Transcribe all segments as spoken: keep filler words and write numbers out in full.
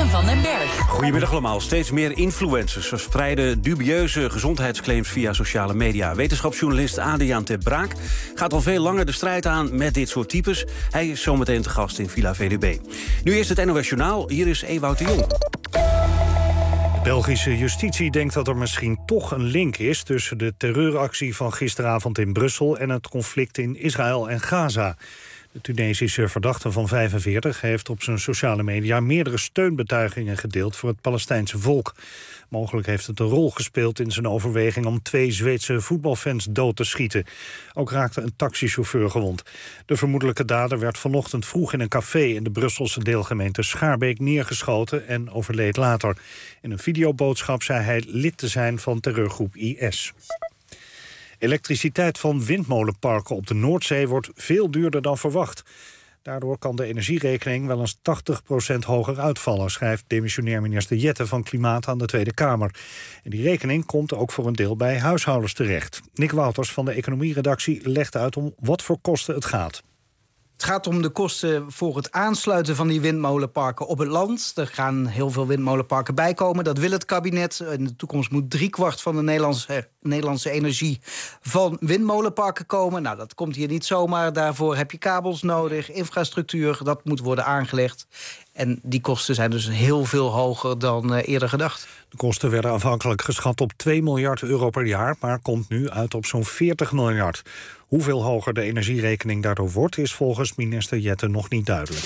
Jurgen van den Berg. Goedemiddag allemaal. Steeds meer influencers verspreiden dubieuze gezondheidsclaims via sociale media. Wetenschapsjournalist Adriaan ten Braak gaat al veel langer de strijd aan met dit soort types. Hij is zometeen te gast in Villa V D B. Nu eerst het N O S Journaal. Hier is Ewout de Jong. De Belgische justitie denkt dat er misschien toch een link is tussen de terreuractie van gisteravond in Brussel en het conflict in Israël en Gaza. De Tunesische verdachte van vijfenveertig heeft op zijn sociale media meerdere steunbetuigingen gedeeld voor het Palestijnse volk. Mogelijk heeft het een rol gespeeld in zijn overweging om twee Zweedse voetbalfans dood te schieten. Ook raakte een taxichauffeur gewond. De vermoedelijke dader werd vanochtend vroeg in een café in de Brusselse deelgemeente Schaarbeek neergeschoten en overleed later. In een videoboodschap zei hij lid te zijn van terreurgroep I S. Elektriciteit van windmolenparken op de Noordzee wordt veel duurder dan verwacht. Daardoor kan de energierekening wel eens tachtig procent hoger uitvallen, schrijft demissionair minister Jette van Klimaat aan de Tweede Kamer. En die rekening komt ook voor een deel bij huishoudens terecht. Nick Wouters van de economieredactie legt uit om wat voor kosten het gaat. Het gaat om de kosten voor het aansluiten van die windmolenparken op het land. Er gaan heel veel windmolenparken bijkomen. Dat wil het kabinet. In de toekomst moet driekwart van de Nederlandse, Nederlandse energie van windmolenparken komen. Nou, dat komt hier niet zomaar. Daarvoor heb je kabels nodig, infrastructuur. Dat moet worden aangelegd. En die kosten zijn dus heel veel hoger dan uh, eerder gedacht. De kosten werden aanvankelijk geschat op twee miljard euro per jaar, maar komt nu uit op zo'n veertig miljard. Hoeveel hoger de energierekening daardoor wordt, is volgens minister Jette nog niet duidelijk.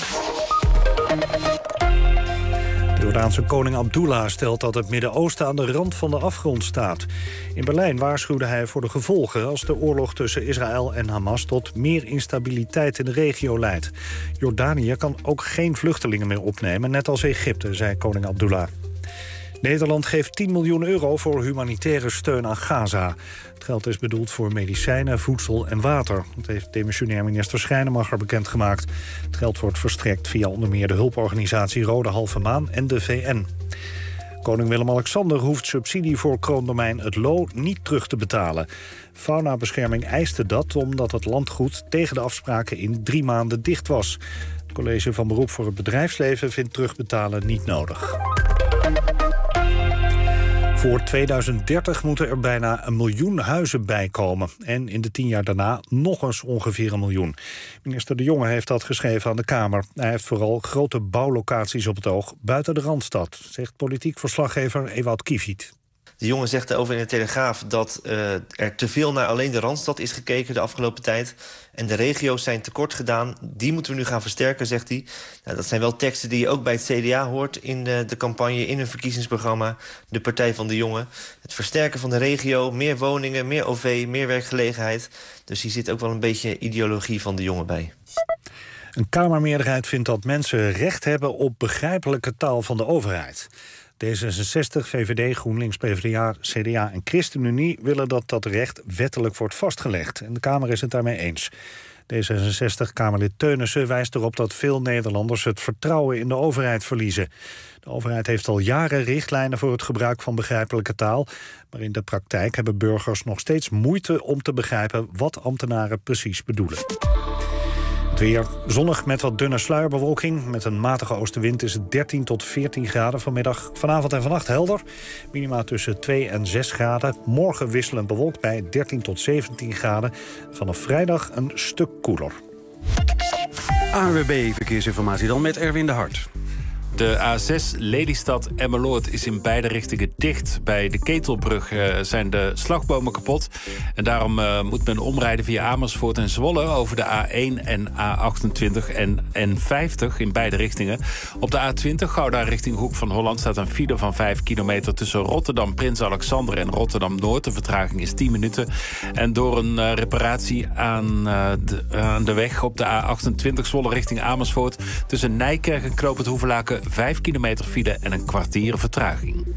De Jordaanse koning Abdullah stelt dat het Midden-Oosten aan de rand van de afgrond staat. In Berlijn waarschuwde hij voor de gevolgen als de oorlog tussen Israël en Hamas tot meer instabiliteit in de regio leidt. Jordanië kan ook geen vluchtelingen meer opnemen, net als Egypte, zei koning Abdullah. Nederland geeft tien miljoen euro voor humanitaire steun aan Gaza. Het geld is bedoeld voor medicijnen, voedsel en water. Dat heeft demissionair minister Schrijnemacher bekendgemaakt. Het geld wordt verstrekt via onder meer de hulporganisatie Rode Halve Maan en de V N. Koning Willem-Alexander hoeft subsidie voor kroondomein Het Loo niet terug te betalen. Faunabescherming eiste dat omdat het landgoed tegen de afspraken in drie maanden dicht was. Het college van beroep voor het bedrijfsleven vindt terugbetalen niet nodig. Voor tweeduizend dertig moeten er bijna een miljoen huizen bijkomen. En in de tien jaar daarna nog eens ongeveer een miljoen. Minister De Jonge heeft dat geschreven aan de Kamer. Hij heeft vooral grote bouwlocaties op het oog buiten de Randstad, zegt politiek verslaggever Ewout Kiefiet. De Jonge zegt over in de Telegraaf dat uh, er te veel naar alleen de Randstad is gekeken de afgelopen tijd. En de regio's zijn tekort gedaan. Die moeten we nu gaan versterken, zegt hij. Nou, dat zijn wel teksten die je ook bij het C D A hoort in de, de campagne, in hun verkiezingsprogramma. De Partij van de Jonge. Het versterken van de regio, meer woningen, meer O V, meer werkgelegenheid. Dus hier zit ook wel een beetje ideologie van de Jonge bij. Een Kamermeerderheid vindt dat mensen recht hebben op begrijpelijke taal van de overheid. D zesenzestig, V V D, GroenLinks, PvdA, C D A en ChristenUnie willen dat dat recht wettelijk wordt vastgelegd. En de Kamer is het daarmee eens. D zesenzestig-Kamerlid Teunissen wijst erop dat veel Nederlanders het vertrouwen in de overheid verliezen. De overheid heeft al jaren richtlijnen voor het gebruik van begrijpelijke taal, maar in de praktijk hebben burgers nog steeds moeite om te begrijpen wat ambtenaren precies bedoelen. Het weer zonnig met wat dunne sluierbewolking. Met een matige oostenwind is het dertien tot veertien graden vanmiddag. Vanavond en vannacht helder. Minima tussen twee en zes graden. Morgen wisselend bewolkt bij dertien tot zeventien graden. Vanaf vrijdag een stuk koeler. A N W B Verkeersinformatie dan met Erwin de Hart. De A zes Lelystad-Emmeloord is in beide richtingen dicht. Bij de Ketelbrug uh, zijn de slagbomen kapot. En daarom uh, moet men omrijden via Amersfoort en Zwolle over de A één en A achtentwintig en N vijftig in beide richtingen. Op de A twintig Gouda richting Hoek van Holland staat een file van vijf kilometer tussen Rotterdam, Prins Alexander en Rotterdam-Noord. De vertraging is tien minuten. En door een uh, reparatie aan, uh, de, uh, aan de weg op de A achtentwintig Zwolle richting Amersfoort tussen Nijkerk en Knoop Hoevelaken vijf kilometer file en een kwartier vertraging.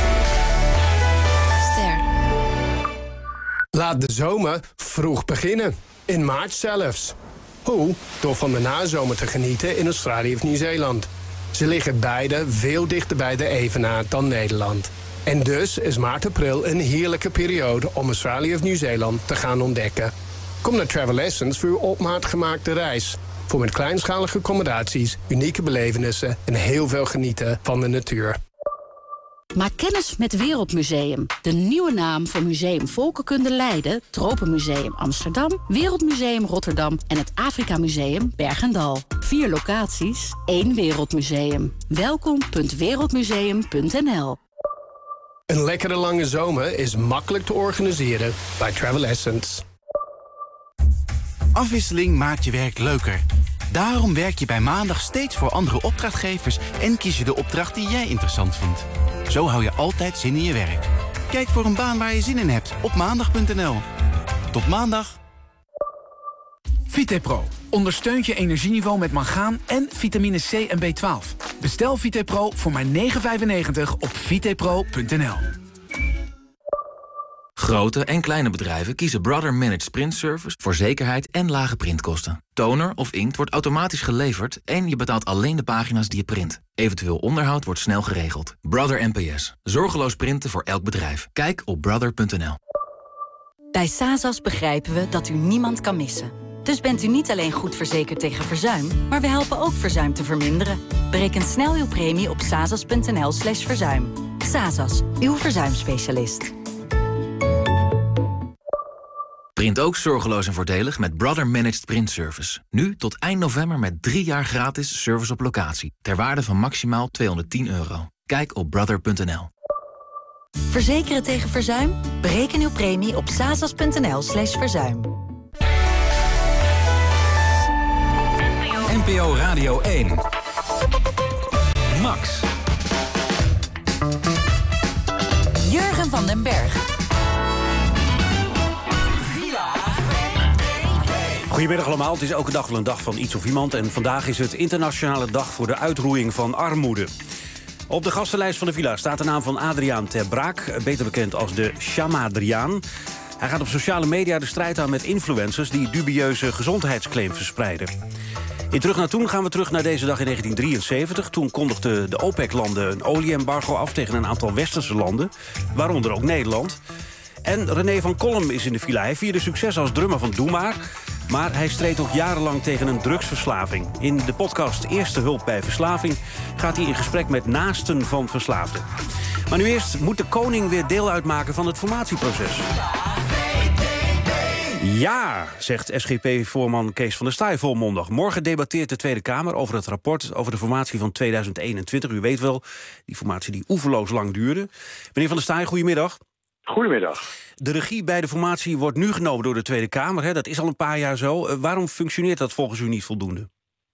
Ster. Laat de zomer vroeg beginnen. In maart zelfs. Hoe? Door van de nazomer te genieten in Australië of Nieuw-Zeeland. Ze liggen beide veel dichter bij de evenaar dan Nederland. En dus is maart-april een heerlijke periode om Australië of Nieuw-Zeeland te gaan ontdekken. Kom naar Travel Essence voor uw op maat gemaakte reis. Voor met kleinschalige accommodaties, unieke belevenissen en heel veel genieten van de natuur. Maak kennis met Wereldmuseum. De nieuwe naam voor Museum Volkenkunde Leiden, Tropenmuseum Amsterdam, Wereldmuseum Rotterdam en het Afrika Museum Bergendal. Vier locaties, één Wereldmuseum. welkom punt wereldmuseum punt n l. Een lekkere lange zomer is makkelijk te organiseren bij Travel Essence. Afwisseling maakt je werk leuker. Daarom werk je bij Maandag steeds voor andere opdrachtgevers en kies je de opdracht die jij interessant vindt. Zo hou je altijd zin in je werk. Kijk voor een baan waar je zin in hebt op maandag punt n l. Tot maandag. Vitepro ondersteunt je energieniveau met mangaan en vitamine C en B twaalf. Bestel Vitepro voor maar negen vijfennegentig op vitepro punt n l. Grote en kleine bedrijven kiezen Brother Managed Print Service voor zekerheid en lage printkosten. Toner of inkt wordt automatisch geleverd en je betaalt alleen de pagina's die je print. Eventueel onderhoud wordt snel geregeld. Brother N P S. Zorgeloos printen voor elk bedrijf. Kijk op brother punt n l. Bij Sazas begrijpen we dat u niemand kan missen. Dus bent u niet alleen goed verzekerd tegen verzuim, maar we helpen ook verzuim te verminderen. Bereken snel uw premie op sazas punt n l slash verzuim. Sazas, uw verzuimspecialist. Print ook zorgeloos en voordelig met Brother Managed Print Service. Nu tot eind november met drie jaar gratis service op locatie. Ter waarde van maximaal tweehonderdtien euro. Kijk op brother punt n l. Verzekeren tegen verzuim? Bereken uw premie op sazas punt n l slash verzuim. N P O Radio één. Max. Jurgen van den Berg. Goedemiddag allemaal, het is elke dag wel een dag van iets of iemand... en vandaag is het internationale dag voor de uitroeiing van armoede. Op de gastenlijst van de villa staat de naam van Adriaan ter Braak... beter bekend als de Shamadriaan. Hij gaat op sociale media de strijd aan met influencers... die dubieuze gezondheidsclaims verspreiden. In Terug naar Toen gaan we terug naar deze dag in negentien drieënzeventig. Toen kondigden de OPEC-landen een olieembargo af... tegen een aantal westerse landen, waaronder ook Nederland... En René van Kolm is in de villa. Hij vierde succes als drummer van Doe Maar. Maar hij streed ook jarenlang tegen een drugsverslaving. In de podcast Eerste Hulp bij Verslaving gaat hij in gesprek met naasten van verslaafden. Maar nu eerst moet de koning weer deel uitmaken van het formatieproces. Ja, zegt S G P-voorman Kees van der Staaij volmondig. Morgen debatteert de Tweede Kamer over het rapport over de formatie van tweeduizend eenentwintig. U weet wel, die formatie die oeverloos lang duurde. Meneer van der Staaij, goedemiddag. Goedemiddag. De regie bij de formatie wordt nu genomen door de Tweede Kamer. Hè? Dat is al een paar jaar zo. Uh, waarom functioneert dat volgens u niet voldoende?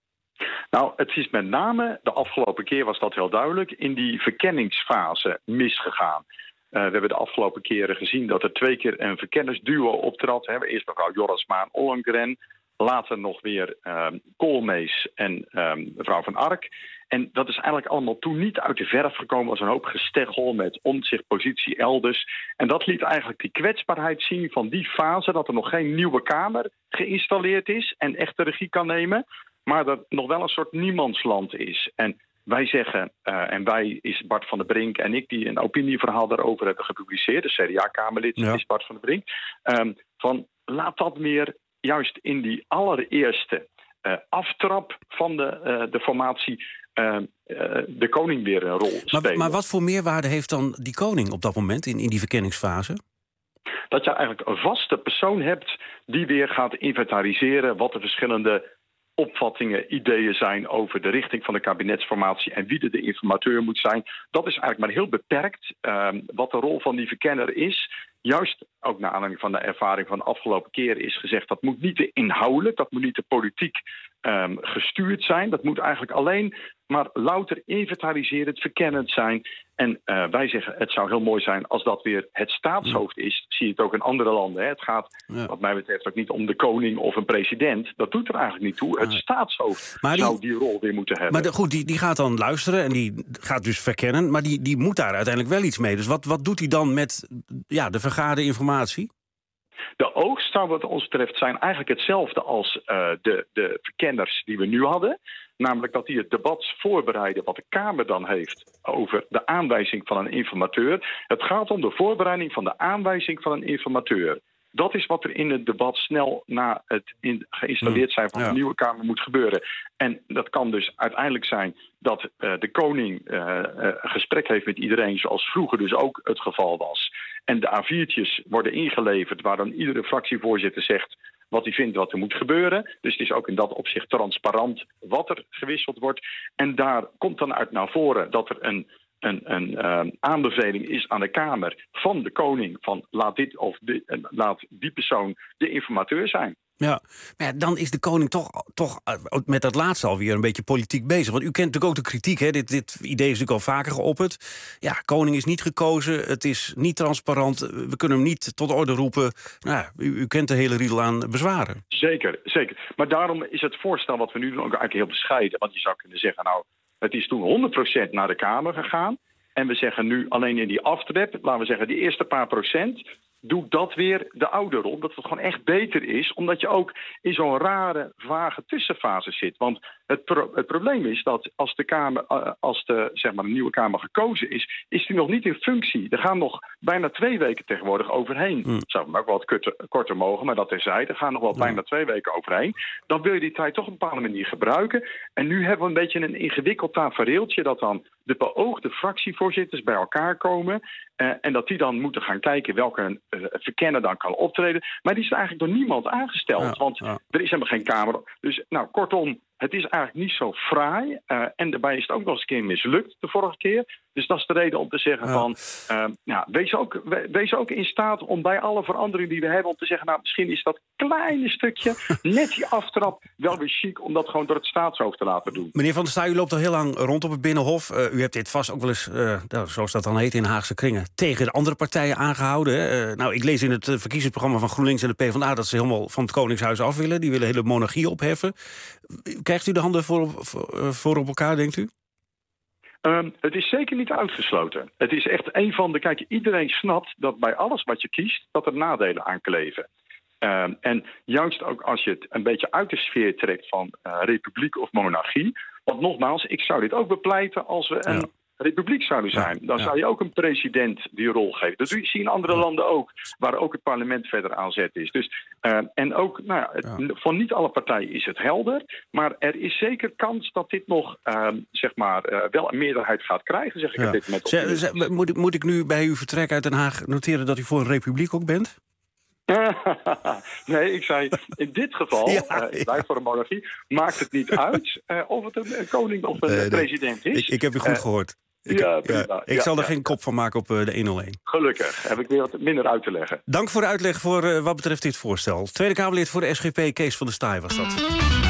Nou, het is met name, de afgelopen keer was dat heel duidelijk... in die verkenningsfase misgegaan. Uh, we hebben de afgelopen keren gezien dat er twee keer een verkennersduo optrad. Hè. Eerst mevrouw Jorritsma en Ollongren. Later nog weer uh, Koolmees en uh, mevrouw Van Ark. En dat is eigenlijk allemaal toen niet uit de verf gekomen als een hoop gesteggel met omzichtpositie elders. En dat liet eigenlijk die kwetsbaarheid zien van die fase, dat er nog geen nieuwe Kamer geïnstalleerd is en echt de regie kan nemen, maar dat nog wel een soort niemandsland is. En wij zeggen, uh, en wij is Bart van der Brink en ik die een opinieverhaal daarover hebben gepubliceerd, de C D A-Kamerlid ja. is Bart van der Brink, um, van laat dat meer juist in die allereerste uh, aftrap van de, uh, de formatie Uh, uh, de koning weer een rol spelen. Maar, maar wat voor meerwaarde heeft dan die koning op dat moment in, in die verkenningsfase? Dat je eigenlijk een vaste persoon hebt die weer gaat inventariseren wat de verschillende opvattingen, ideeën zijn over de richting van de kabinetsformatie en wie er de informateur moet zijn. Dat is eigenlijk maar heel beperkt uh, wat de rol van die verkenner is. Juist ook naar aanleiding van de ervaring van de afgelopen keren is gezegd, dat moet niet te inhoudelijk, dat moet niet te politiek um, gestuurd zijn. Dat moet eigenlijk alleen maar louter inventariserend, verkennend zijn. En uh, wij zeggen, het zou heel mooi zijn als dat weer het staatshoofd is. Zie je het ook in andere landen. Hè? Het gaat, ja. wat mij betreft, ook niet om de koning of een president. Dat doet er eigenlijk niet toe. Het staatshoofd maar die, zou die rol weer moeten hebben. Maar de, goed, die, die gaat dan luisteren en die gaat dus verkennen. Maar die, die moet daar uiteindelijk wel iets mee. Dus wat, wat doet hij dan met ja, de vergaarde informatie? De oogst zou wat ons betreft zijn eigenlijk hetzelfde als uh, de, de verkenners die we nu hadden. Namelijk dat die het debat voorbereiden wat de Kamer dan heeft over de aanwijzing van een informateur. Het gaat om de voorbereiding van de aanwijzing van een informateur. Dat is wat er in het debat snel na het in, geïnstalleerd zijn van de ja. nieuwe Kamer moet gebeuren. En dat kan dus uiteindelijk zijn dat uh, de koning uh, uh, een gesprek heeft met iedereen, zoals vroeger dus ook het geval was. En de A viertjes worden ingeleverd waar dan iedere fractievoorzitter zegt wat hij vindt wat er moet gebeuren. Dus het is ook in dat opzicht transparant wat er gewisseld wordt. En daar komt dan uit naar voren dat er een een, een uh, aanbeveling is aan de Kamer van de koning van laat dit of dit, uh, laat die persoon de informateur zijn. Ja, maar ja, dan is de koning toch, toch uh, met dat laatste alweer een beetje politiek bezig. Want u kent natuurlijk ook de kritiek, hè? Dit, dit idee is natuurlijk al vaker geopperd. Ja, koning is niet gekozen, het is niet transparant, we kunnen hem niet tot orde roepen. Nou, u, u kent de hele riedel aan bezwaren. Zeker, zeker. Maar daarom is het voorstel wat we nu doen ook eigenlijk heel bescheiden. Want je zou kunnen zeggen, nou, het is toen honderd procent naar de Kamer gegaan. En we zeggen nu alleen in die aftrap, laten we zeggen die eerste paar procent, doe dat weer de oude rol. Omdat het gewoon echt beter is. Omdat je ook in zo'n rare, vage tussenfase zit. Want het, pro- het probleem is dat als de, kamer, als de, zeg maar, de nieuwe Kamer gekozen is, is die nog niet in functie. Er gaan nog bijna twee weken tegenwoordig overheen. Mm. Zou hem ook wat korter, korter mogen, maar dat terzijde. Er gaan nog wel mm. bijna twee weken overheen. Dan wil je die tijd toch op een bepaalde manier gebruiken. En nu hebben we een beetje een ingewikkeld tafereeltje dat dan de beoogde fractievoorzitters bij elkaar komen. Uh, en dat die dan moeten gaan kijken welke uh, verkenner dan kan optreden. Maar die is eigenlijk door niemand aangesteld. Ja, want ja. er is helemaal geen Kamer. Dus nou, kortom, het is eigenlijk niet zo fraai. Uh, en daarbij is het ook nog eens een keer mislukt de vorige keer. Dus dat is de reden om te zeggen ja. van Uh, ja, wees, ook, wees ook in staat om bij alle veranderingen die we hebben om te zeggen, nou, misschien is dat kleine stukje, net die aftrap, wel weer chic om dat gewoon door het staatshoofd te laten doen. Meneer Van der Staaij, u loopt al heel lang rond op het Binnenhof. Uh, u hebt dit vast ook wel eens, uh, nou, zoals dat dan heet in Haagse kringen, tegen de andere partijen aangehouden. Uh, nou, ik lees in het uh, verkiezingsprogramma van GroenLinks en de PvdA dat ze helemaal van het Koningshuis af willen. Die willen hele monarchie opheffen. Krijgt u de handen voor op, voor, voor op elkaar, denkt u? Um, het is zeker niet uitgesloten. Het is echt een van de... Kijk, iedereen snapt dat bij alles wat je kiest, dat er nadelen aan kleven. Um, en juist ook als je het een beetje uit de sfeer trekt van uh, republiek of monarchie. Want nogmaals, ik zou dit ook bepleiten als we een ja. republiek zouden zijn. Dan ja. zou je ook een president die rol geven. Dat zie je in andere ja. landen ook, waar ook het parlement verder aan zet is. Dus, uh, en ook, nou ja, het, ja. van niet alle partijen is het helder. Maar er is zeker kans dat dit nog, uh, zeg maar, uh, wel een meerderheid gaat krijgen, zeg ik ja. dit met op. Ze, ze, moet, moet ik nu bij uw vertrek uit Den Haag noteren dat u voor een republiek ook bent? Nee, ik zei, in dit geval, ja, uh, ik blijf voor een monarchie, maakt het niet uit uh, of het een, een koning of een uh, president is. Ik, ik heb u goed uh, gehoord. Ik, ja, prima. Ja, ik ja, zal er ja. geen kop van maken op uh, de honderdéén. Gelukkig, heb ik weer wat minder uit te leggen. Dank voor de uitleg voor uh, wat betreft dit voorstel. Tweede Kamerlid voor de S G P, Kees van der Staaij was dat.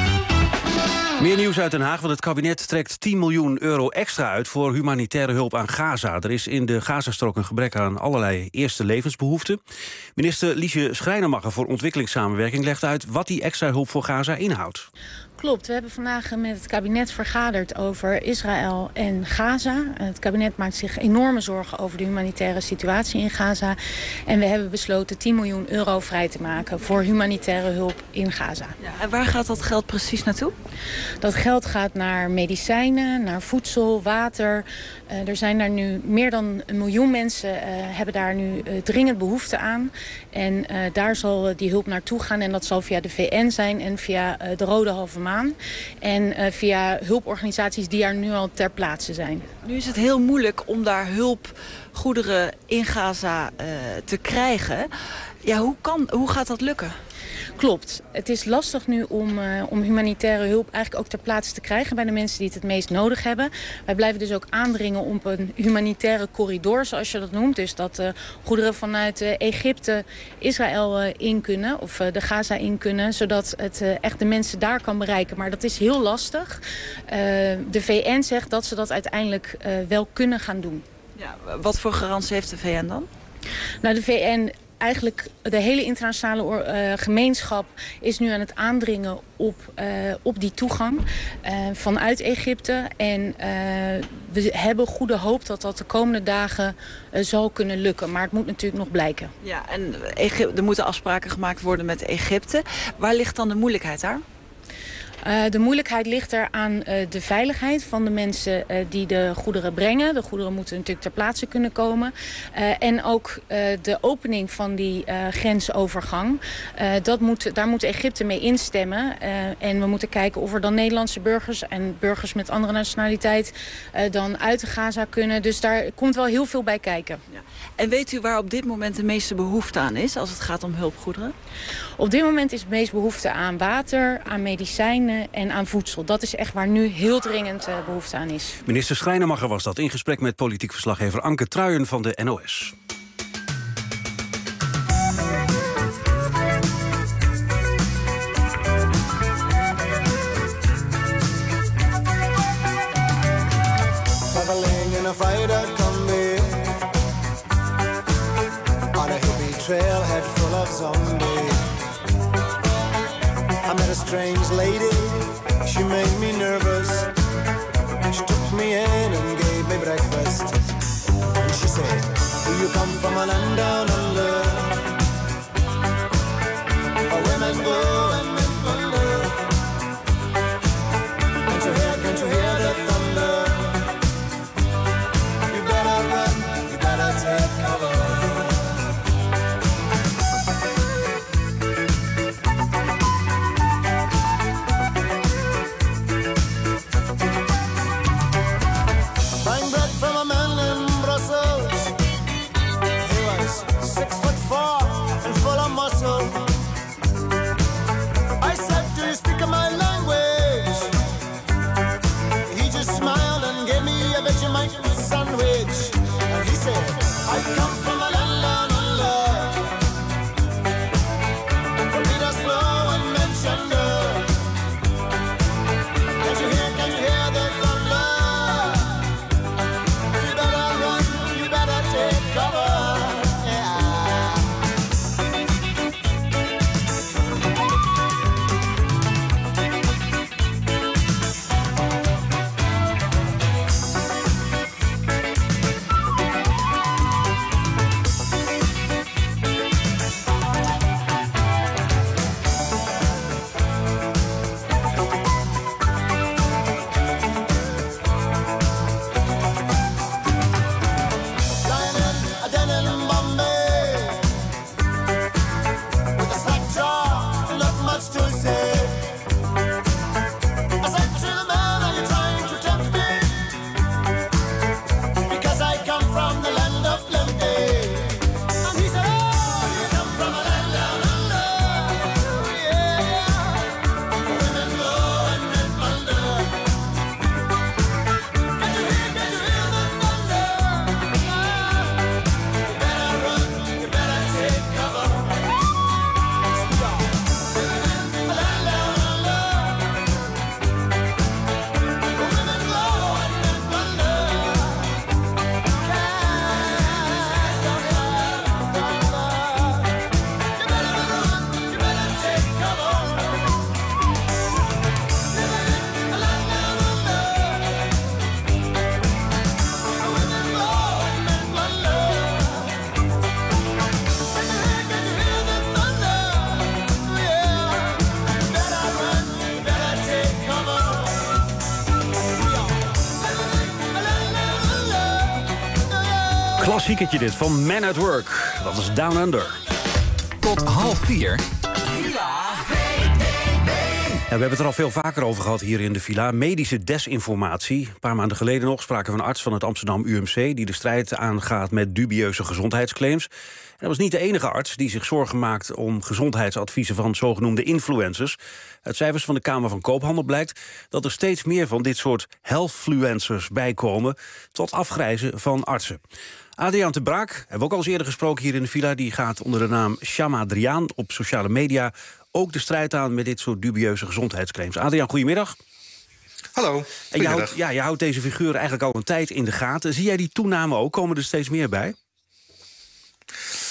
Meer nieuws uit Den Haag, want het kabinet trekt tien miljoen euro extra uit voor humanitaire hulp aan Gaza. Er is in de Gazastrook een gebrek aan allerlei eerste levensbehoeften. Minister Liesje Schrijnemacher voor ontwikkelingssamenwerking legt uit wat die extra hulp voor Gaza inhoudt. Klopt, we hebben vandaag met het kabinet vergaderd over Israël en Gaza. Het kabinet maakt zich enorme zorgen over de humanitaire situatie in Gaza. En we hebben besloten tien miljoen euro vrij te maken voor humanitaire hulp in Gaza. Ja, en waar gaat dat geld precies naartoe? Dat geld gaat naar medicijnen, naar voedsel, water. Uh, er zijn daar nu meer dan een miljoen mensen uh, hebben daar nu uh, dringend behoefte aan. En uh, daar zal die hulp naartoe gaan. En dat zal via de V N zijn en via uh, de Rode Halve Maan. En uh, via hulporganisaties die er nu al ter plaatse zijn. Nu is het heel moeilijk om daar hulpgoederen in Gaza uh, te krijgen. Ja, hoe, kan, hoe gaat dat lukken? Klopt. Het is lastig nu om, uh, om humanitaire hulp eigenlijk ook ter plaatse te krijgen bij de mensen die het het meest nodig hebben. Wij blijven dus ook aandringen op een humanitaire corridor, zoals je dat noemt. Dus dat uh, goederen vanuit uh, Egypte Israël uh, in kunnen, of uh, de Gaza in kunnen, zodat het uh, echt de mensen daar kan bereiken. Maar dat is heel lastig. Uh, de V N zegt dat ze dat uiteindelijk uh, wel kunnen gaan doen. Ja, wat voor garantie heeft de V N dan? Nou, de V N... Eigenlijk de hele internationale uh, gemeenschap is nu aan het aandringen op, uh, op die toegang uh, vanuit Egypte. En uh, we hebben goede hoop dat dat de komende dagen uh, zal kunnen lukken. Maar het moet natuurlijk nog blijken. Ja, en Egypte, er moeten afspraken gemaakt worden met Egypte. Waar ligt dan de moeilijkheid daar? Uh, de moeilijkheid ligt er aan uh, de veiligheid van de mensen uh, die de goederen brengen. De goederen moeten natuurlijk ter plaatse kunnen komen. Uh, en ook uh, de opening van die uh, grensovergang. Uh, dat moet, daar moet Egypte mee instemmen. Uh, en we moeten kijken of er dan Nederlandse burgers en burgers met andere nationaliteit uh, dan uit de Gaza kunnen. Dus daar komt wel heel veel bij kijken. Ja. En weet u waar op dit moment de meeste behoefte aan is als het gaat om hulpgoederen? Op dit moment is het meest behoefte aan water, aan medicijnen en aan voedsel. Dat is echt waar nu heel dringend uh, behoefte aan is. Minister Schrijnemacher was dat in gesprek met politiek verslaggever Anke Truijen van de N O S. Traveling in a freighter combi on a hippie trailhead full of zombies. I met a strange lady, she made me nervous. She took me in and gave me breakfast. And she said, do you come from a land down under? Where women go and men wonder. Can't you hear, can't you hear the thunder? You better run, you better take cover. Klassieketje dit van Man at Work. Dat is Down Under. Tot half vier. Ja, we hebben het er al veel vaker over gehad hier in de villa. Medische desinformatie. Een paar maanden geleden nog spraken we een arts van het Amsterdam U M C... die de strijd aangaat met dubieuze gezondheidsclaims. En dat was niet de enige arts die zich zorgen maakt... om gezondheidsadviezen van zogenoemde influencers. Uit cijfers van de Kamer van Koophandel blijkt... dat er steeds meer van dit soort healthfluencers bijkomen... tot afgrijzen van artsen. Adriaan Ten Braak, hebben we ook al eens eerder gesproken hier in de villa... die gaat onder de naam Shama Adriaan op sociale media... ook de strijd aan met dit soort dubieuze gezondheidsclaims. Adriaan, goedemiddag. Hallo. En je houdt, ja, je houdt deze figuren eigenlijk al een tijd in de gaten. Zie jij die toename ook? Komen er steeds meer bij?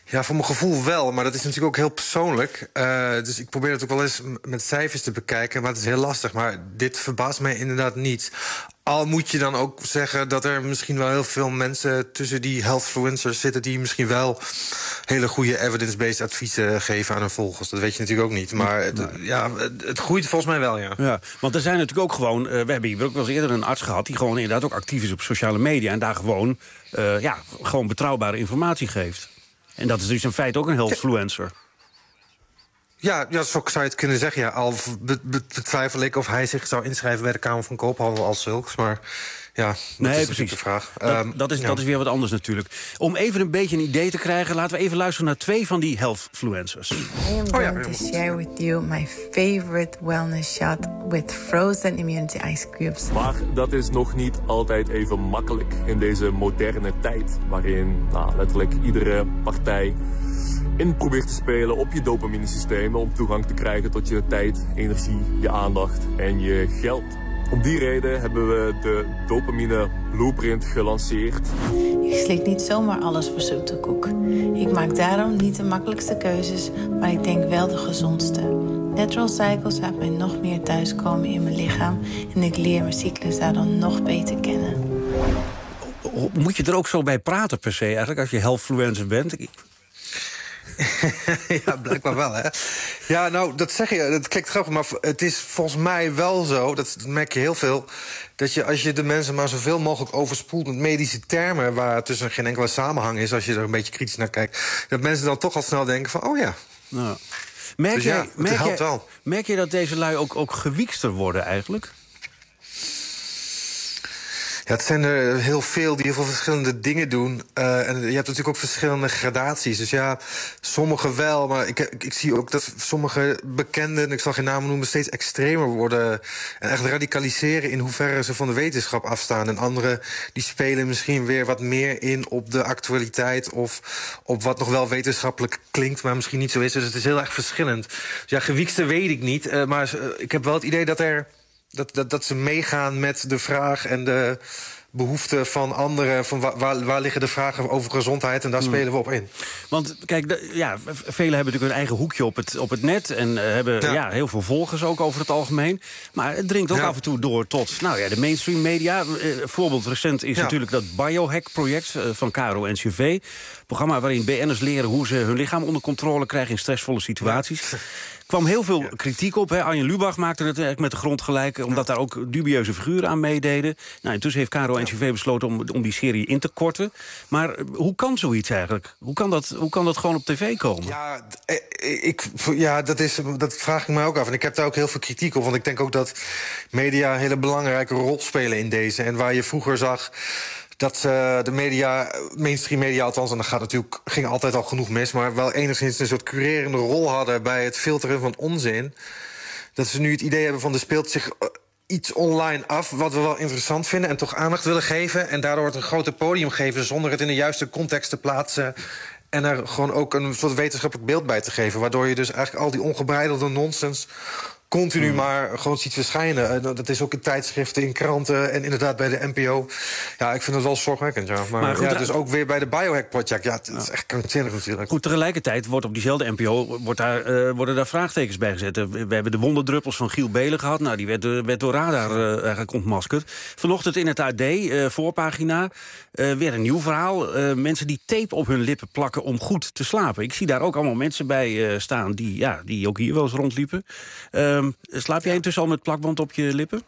Ja, voor mijn gevoel wel, maar dat is natuurlijk ook heel persoonlijk. Uh, dus ik probeer het ook wel eens met cijfers te bekijken, maar het is heel lastig. Maar dit verbaast mij inderdaad niet. Al moet je dan ook zeggen dat er misschien wel heel veel mensen tussen die healthfluencers zitten die misschien wel hele goede evidence-based adviezen geven aan hun volgers. Dat weet je natuurlijk ook niet. Maar het, ja, het groeit volgens mij wel, ja. Ja, want er zijn natuurlijk ook gewoon... Uh, we hebben hier ook wel eens eerder een arts gehad die gewoon inderdaad ook actief is op sociale media en daar gewoon, uh, ja, gewoon betrouwbare informatie geeft. En dat is dus in feite ook een healthfluencer. Ja, ja, zo zou je het kunnen zeggen. Ja. Al be- be- betwijfel ik of hij zich zou inschrijven bij de Kamer van Koophandel als zulks. Maar ja, dat nee, is precies. de vraag. Dat, Um, dat, is, ja. dat is weer wat anders natuurlijk. Om even een beetje een idee te krijgen, laten we even luisteren naar twee van die healthfluencers. I am going to share with you my favorite wellness shot with frozen immunity ice cubes. Maar dat is nog niet altijd even makkelijk in deze moderne tijd, waarin nou, letterlijk iedere partij in probeert te spelen op je dopaminesystemen om toegang te krijgen tot je tijd, energie, je aandacht en je geld. Om die reden hebben we de Dopamine Blueprint gelanceerd. Ik slik niet zomaar alles voor zoete koek. Ik maak daarom niet de makkelijkste keuzes, maar ik denk wel de gezondste. Natural Cycles laat mij nog meer thuiskomen in mijn lichaam en ik leer mijn cyclus daarom nog beter kennen. Moet je er ook zo bij praten per se eigenlijk als je healthfluencer bent? Ja, blijkbaar wel, hè? Ja, nou, dat zeg je, dat klinkt grappig, maar het is volgens mij wel zo, dat merk je heel veel, dat je als je de mensen maar zoveel mogelijk overspoelt met medische termen waar tussen geen enkele samenhang is, als je er een beetje kritisch naar kijkt, dat mensen dan toch al snel denken van, oh ja. Nou, merk, dus jij, ja, merk, helpt jij, wel. merk je dat deze lui ook, ook gewiekster worden eigenlijk? Ja, het zijn er heel veel die heel veel verschillende dingen doen. Uh, en je hebt natuurlijk ook verschillende gradaties. Dus ja, sommige wel, maar ik, ik, ik zie ook dat sommige bekenden, ik zal geen namen noemen, steeds extremer worden en echt radicaliseren in hoeverre ze van de wetenschap afstaan. En anderen die spelen misschien weer wat meer in op de actualiteit of op wat nog wel wetenschappelijk klinkt, maar misschien niet zo is. Dus het is heel erg verschillend. Dus ja, gewiekste weet ik niet, uh, maar uh, ik heb wel het idee dat er Dat, dat, dat ze meegaan met de vraag en de behoeften van anderen. Van waar, waar, waar liggen de vragen over gezondheid? En daar hmm. spelen we op in. Want kijk, de, ja, velen hebben natuurlijk hun eigen hoekje op het, op het net. En uh, hebben ja. Ja, heel veel volgers ook over het algemeen. Maar het dringt ook ja. af en toe door tot nou ja, de mainstream media. Uh, voorbeeld recent is ja. natuurlijk dat biohack-project uh, van K R O N C V. Programma waarin B N'ers leren hoe ze hun lichaam onder controle krijgen in stressvolle situaties. Ja. Er kwam heel veel ja. kritiek op. Hè. Arjen Lubach maakte het eigenlijk met de grond gelijk, omdat daar ook dubieuze figuren aan meededen. Nou, intussen heeft K R O N C V besloten om, om die serie in te korten. Maar hoe kan zoiets eigenlijk? Hoe kan dat, hoe kan dat gewoon op tv komen? Ja, ik, ja dat, is, dat vraag ik me ook af. En ik heb daar ook heel veel kritiek op. Want ik denk ook dat media een hele belangrijke rol spelen in deze. En waar je vroeger zag dat uh, de media, mainstream media althans, en dat gaat natuurlijk, ging altijd al genoeg mis, maar wel enigszins een soort curerende rol hadden bij het filteren van onzin. Dat ze nu het idee hebben van er speelt zich uh, iets online af wat we wel interessant vinden en toch aandacht willen geven. En daardoor het een groter podium geven zonder het in de juiste context te plaatsen. En er gewoon ook een soort wetenschappelijk beeld bij te geven. Waardoor je dus eigenlijk al die ongebreidelde nonsens continu hmm. maar gewoon ziet verschijnen. Dat is ook in tijdschriften, in kranten en inderdaad bij de N P O. Ja, ik vind het wel zorgwekkend, ja. Maar, maar goed, ja, dus ook weer bij de Biohack Project. Ja, het ja. is echt krankzinnig natuurlijk. Goed, tegelijkertijd wordt op diezelfde N P O wordt daar, uh, worden daar vraagtekens bij gezet. We hebben de wonderdruppels van Giel Belen gehad. Nou, die werd, uh, werd door Radar uh, eigenlijk ontmaskerd. Vanochtend in het A D, uh, voorpagina, uh, weer een nieuw verhaal. Uh, mensen die tape op hun lippen plakken om goed te slapen. Ik zie daar ook allemaal mensen bij uh, staan die, ja, die ook hier wel eens rondliepen. Uh, Slaap jij intussen al met plakband op je lippen?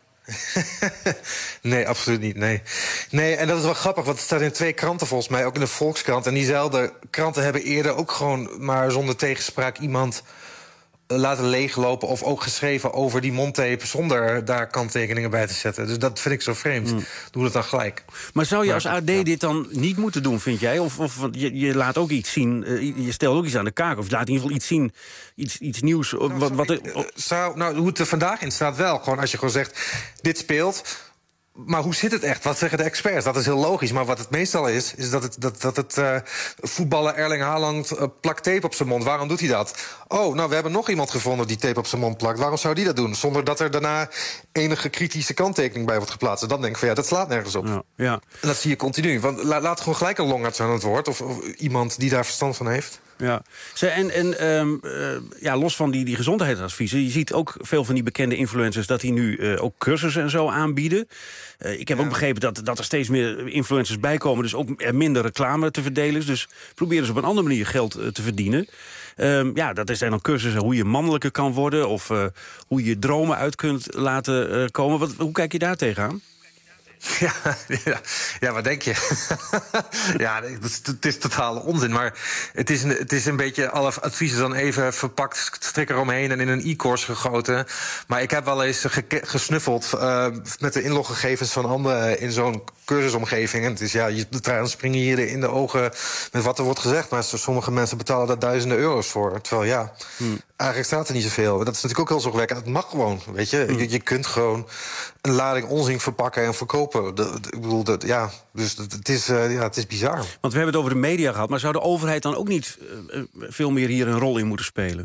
Nee, absoluut niet, nee. Nee, en dat is wel grappig, want het staat in twee kranten volgens mij, ook in de Volkskrant. En diezelfde kranten hebben eerder ook gewoon maar zonder tegenspraak iemand laten leeglopen of ook geschreven over die mondtape zonder daar kanttekeningen bij te zetten. Dus dat vind ik zo vreemd. Mm. Doe dat dan gelijk. Maar zou je als A D ja. dit dan niet moeten doen, vind jij? Of, of je, je laat ook iets zien, uh, je stelt ook iets aan de kaak, of je laat in ieder geval iets zien, iets, iets nieuws. Nou, wat, wat ik, uh, zou, nou, hoe het er vandaag in staat wel. Gewoon als je gewoon zegt, dit speelt. Maar hoe zit het echt? Wat zeggen de experts? Dat is heel logisch. Maar wat het meestal is, is dat het, dat, dat het uh, voetballer Erling Haaland uh, plakt tape op zijn mond. Waarom doet hij dat? Oh, nou, we hebben nog iemand gevonden die tape op zijn mond plakt. Waarom zou die dat doen? Zonder dat er daarna enige kritische kanttekening bij wordt geplaatst. En dan denk ik van ja, dat slaat nergens op. Ja, ja. En dat zie je continu. Want la, laat gewoon gelijk een longarts aan het woord. Of, of iemand die daar verstand van heeft. Ja. En, en um, uh, ja, los van die, die gezondheidsadviezen, je ziet ook veel van die bekende influencers dat die nu uh, ook cursussen en zo aanbieden. Uh, ik heb ja. ook begrepen dat, dat er steeds meer influencers bijkomen, dus ook er minder reclame te verdelen is. Dus proberen ze op een andere manier geld uh, te verdienen. Um, ja, dat zijn dan cursussen hoe je mannelijker kan worden of uh, hoe je dromen uit kunt laten uh, komen. Wat, hoe kijk je daar tegenaan? Ja, ja, ja, wat denk je? ja, het, het is totale onzin. Maar het is, een, het is een beetje alle adviezen dan even verpakt, strik eromheen en in een e-course gegoten. Maar ik heb wel eens ge- gesnuffeld uh, met de inloggegevens van anderen in zo'n cursusomgeving. En het is ja, je, de tranen springen hier in de ogen met wat er wordt gezegd. Maar sommige mensen betalen daar duizenden euro's voor. Terwijl ja, hmm. eigenlijk staat er niet zoveel. Dat is natuurlijk ook heel zorgwekkend. Het mag gewoon, weet je. Hmm. je. Je kunt gewoon een lading onzin verpakken en verkopen. De, de, ik bedoel, de, ja, dus het is, uh, ja, het is bizar. Want we hebben het over de media gehad, maar zou de overheid dan ook niet uh, veel meer hier een rol in moeten spelen?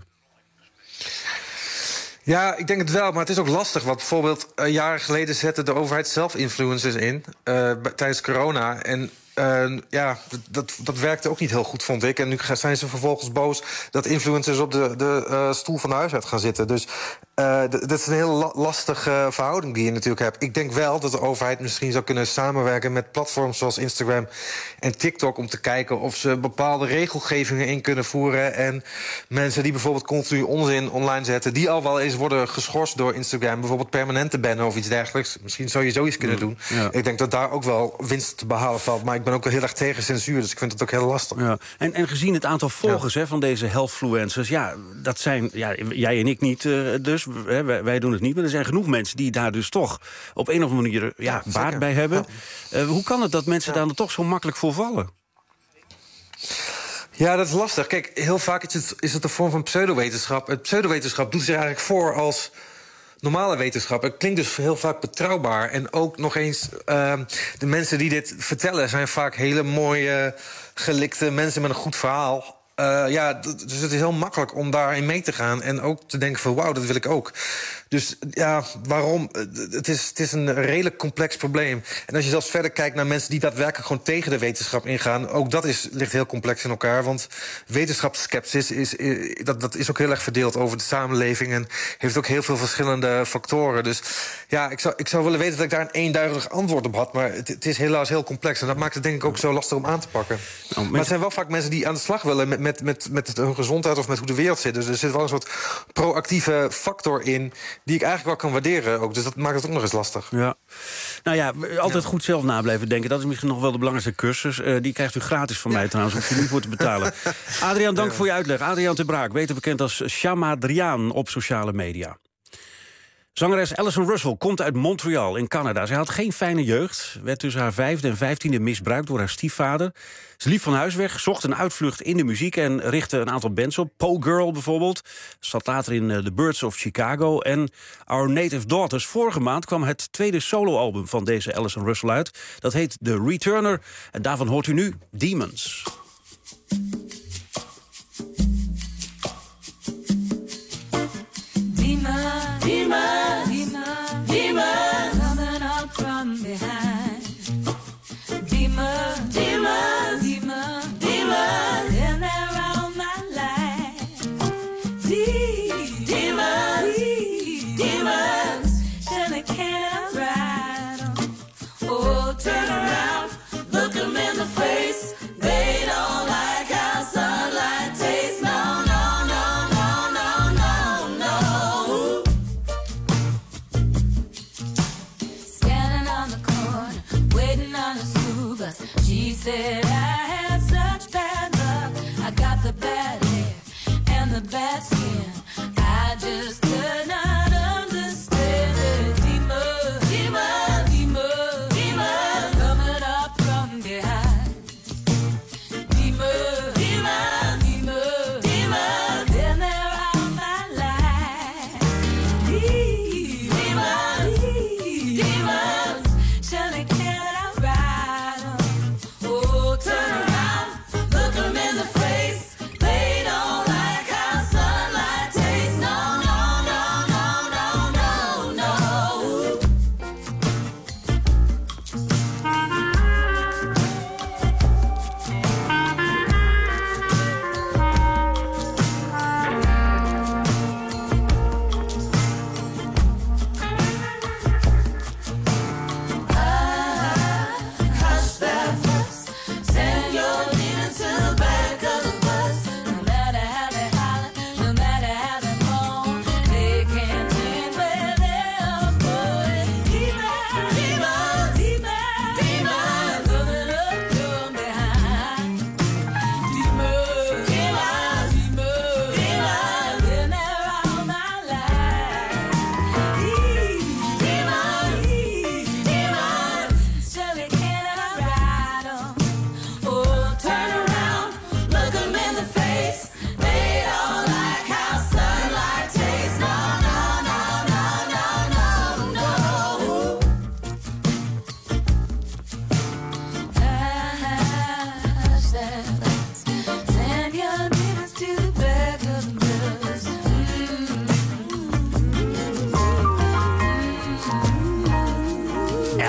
Ja, ik denk het wel, maar het is ook lastig. Want bijvoorbeeld uh, jaren geleden zette de overheid zelf influencers in uh, tijdens corona. En uh, ja, dat, dat werkte ook niet heel goed, vond ik. En nu zijn ze vervolgens boos dat influencers op de, de uh, stoel van de huisarts gaan zitten. Dus uh, d- dat is een heel la- lastige verhouding die je natuurlijk hebt. Ik denk wel dat de overheid misschien zou kunnen samenwerken met platforms zoals Instagram en TikTok om te kijken of ze bepaalde regelgevingen in kunnen voeren. En mensen die bijvoorbeeld continu onzin online zetten, die al wel eens worden geschorst door Instagram, bijvoorbeeld permanent te bannen of iets dergelijks. Misschien zou je zoiets kunnen doen. Ja. Ik denk dat daar ook wel winst te behalen valt. Maar ik ben ook wel heel erg tegen censuur, dus ik vind het ook heel lastig. Ja. En, en gezien het aantal volgers ja. hè, van deze healthfluencers, ja, dat zijn, ja, jij en ik niet uh, dus, hè, wij, wij doen het niet, maar er zijn genoeg mensen die daar dus toch op een of andere manier ja, ja, baat zeker. bij hebben. Ja. Uh, hoe kan het dat mensen ja. daar dan toch zo makkelijk voor vallen? Ja, dat is lastig. Kijk, heel vaak is het, is het een vorm van pseudowetenschap. Het pseudowetenschap doet zich eigenlijk voor als normale wetenschap. Het klinkt dus heel vaak betrouwbaar. En ook nog eens, uh, de mensen die dit vertellen zijn vaak hele mooie, gelikte mensen met een goed verhaal. Uh, ja, d- dus het is heel makkelijk om daarin mee te gaan en ook te denken van wauw, dat wil ik ook. Dus ja, waarom? Het is, het is een redelijk complex probleem. En als je zelfs verder kijkt naar mensen die daadwerkelijk gewoon tegen de wetenschap ingaan, ook dat is, ligt heel complex in elkaar. Want wetenschapsskepsis is, is, dat, dat is ook heel erg verdeeld over de samenleving en heeft ook heel veel verschillende factoren. Dus ja, ik zou, ik zou willen weten dat ik daar een eenduidig antwoord op had, maar het, het is helaas heel complex. En dat maakt het denk ik ook zo lastig om aan te pakken. Oh, maar het zijn wel vaak mensen die aan de slag willen met, met, met, met hun gezondheid of met hoe de wereld zit. Dus er zit wel een soort proactieve factor in die ik eigenlijk wel kan waarderen ook. Dus dat maakt het ook nog eens lastig. Ja. Nou ja, altijd ja. goed zelf na blijven denken. Dat is misschien nog wel de belangrijkste cursus. Uh, die krijgt u gratis van ja. mij trouwens, hoef je niet voor te betalen. Adriaan, dank ja. voor je uitleg. Adriaan ten Braak, beter bekend als Shamadriaan op sociale media. Zangeres Alison Russell komt uit Montreal in Canada. Zij had geen fijne jeugd, werd tussen haar vijfde en vijftiende misbruikt door haar stiefvader. Ze liep van huis weg, zocht een uitvlucht in de muziek en richtte een aantal bands op. Po Girl bijvoorbeeld, zat later in The Birds of Chicago en Our Native Daughters. Vorige maand kwam het tweede soloalbum van deze Alison Russell uit. Dat heet The Returner en daarvan hoort u nu Demons. Demons, demons, demons, coming up from behind. Demons, demons, demons, demons, in there all my life. De- demons, de- demons, surely can't ride 'em. Oh, turn around, look 'em in the face. They don't like how sunlight tastes. No, no, no, no, no, no, no. Standing on the corner, waiting on the school bus. She said I had such bad luck. I got the bad hair and the bad skin. I just could not understand it. Demons, demons, demons, demons, coming up from behind. Demons, demons, demons, demons, in there all my life. Demons, demons, surely can't outride 'em. Oh, turn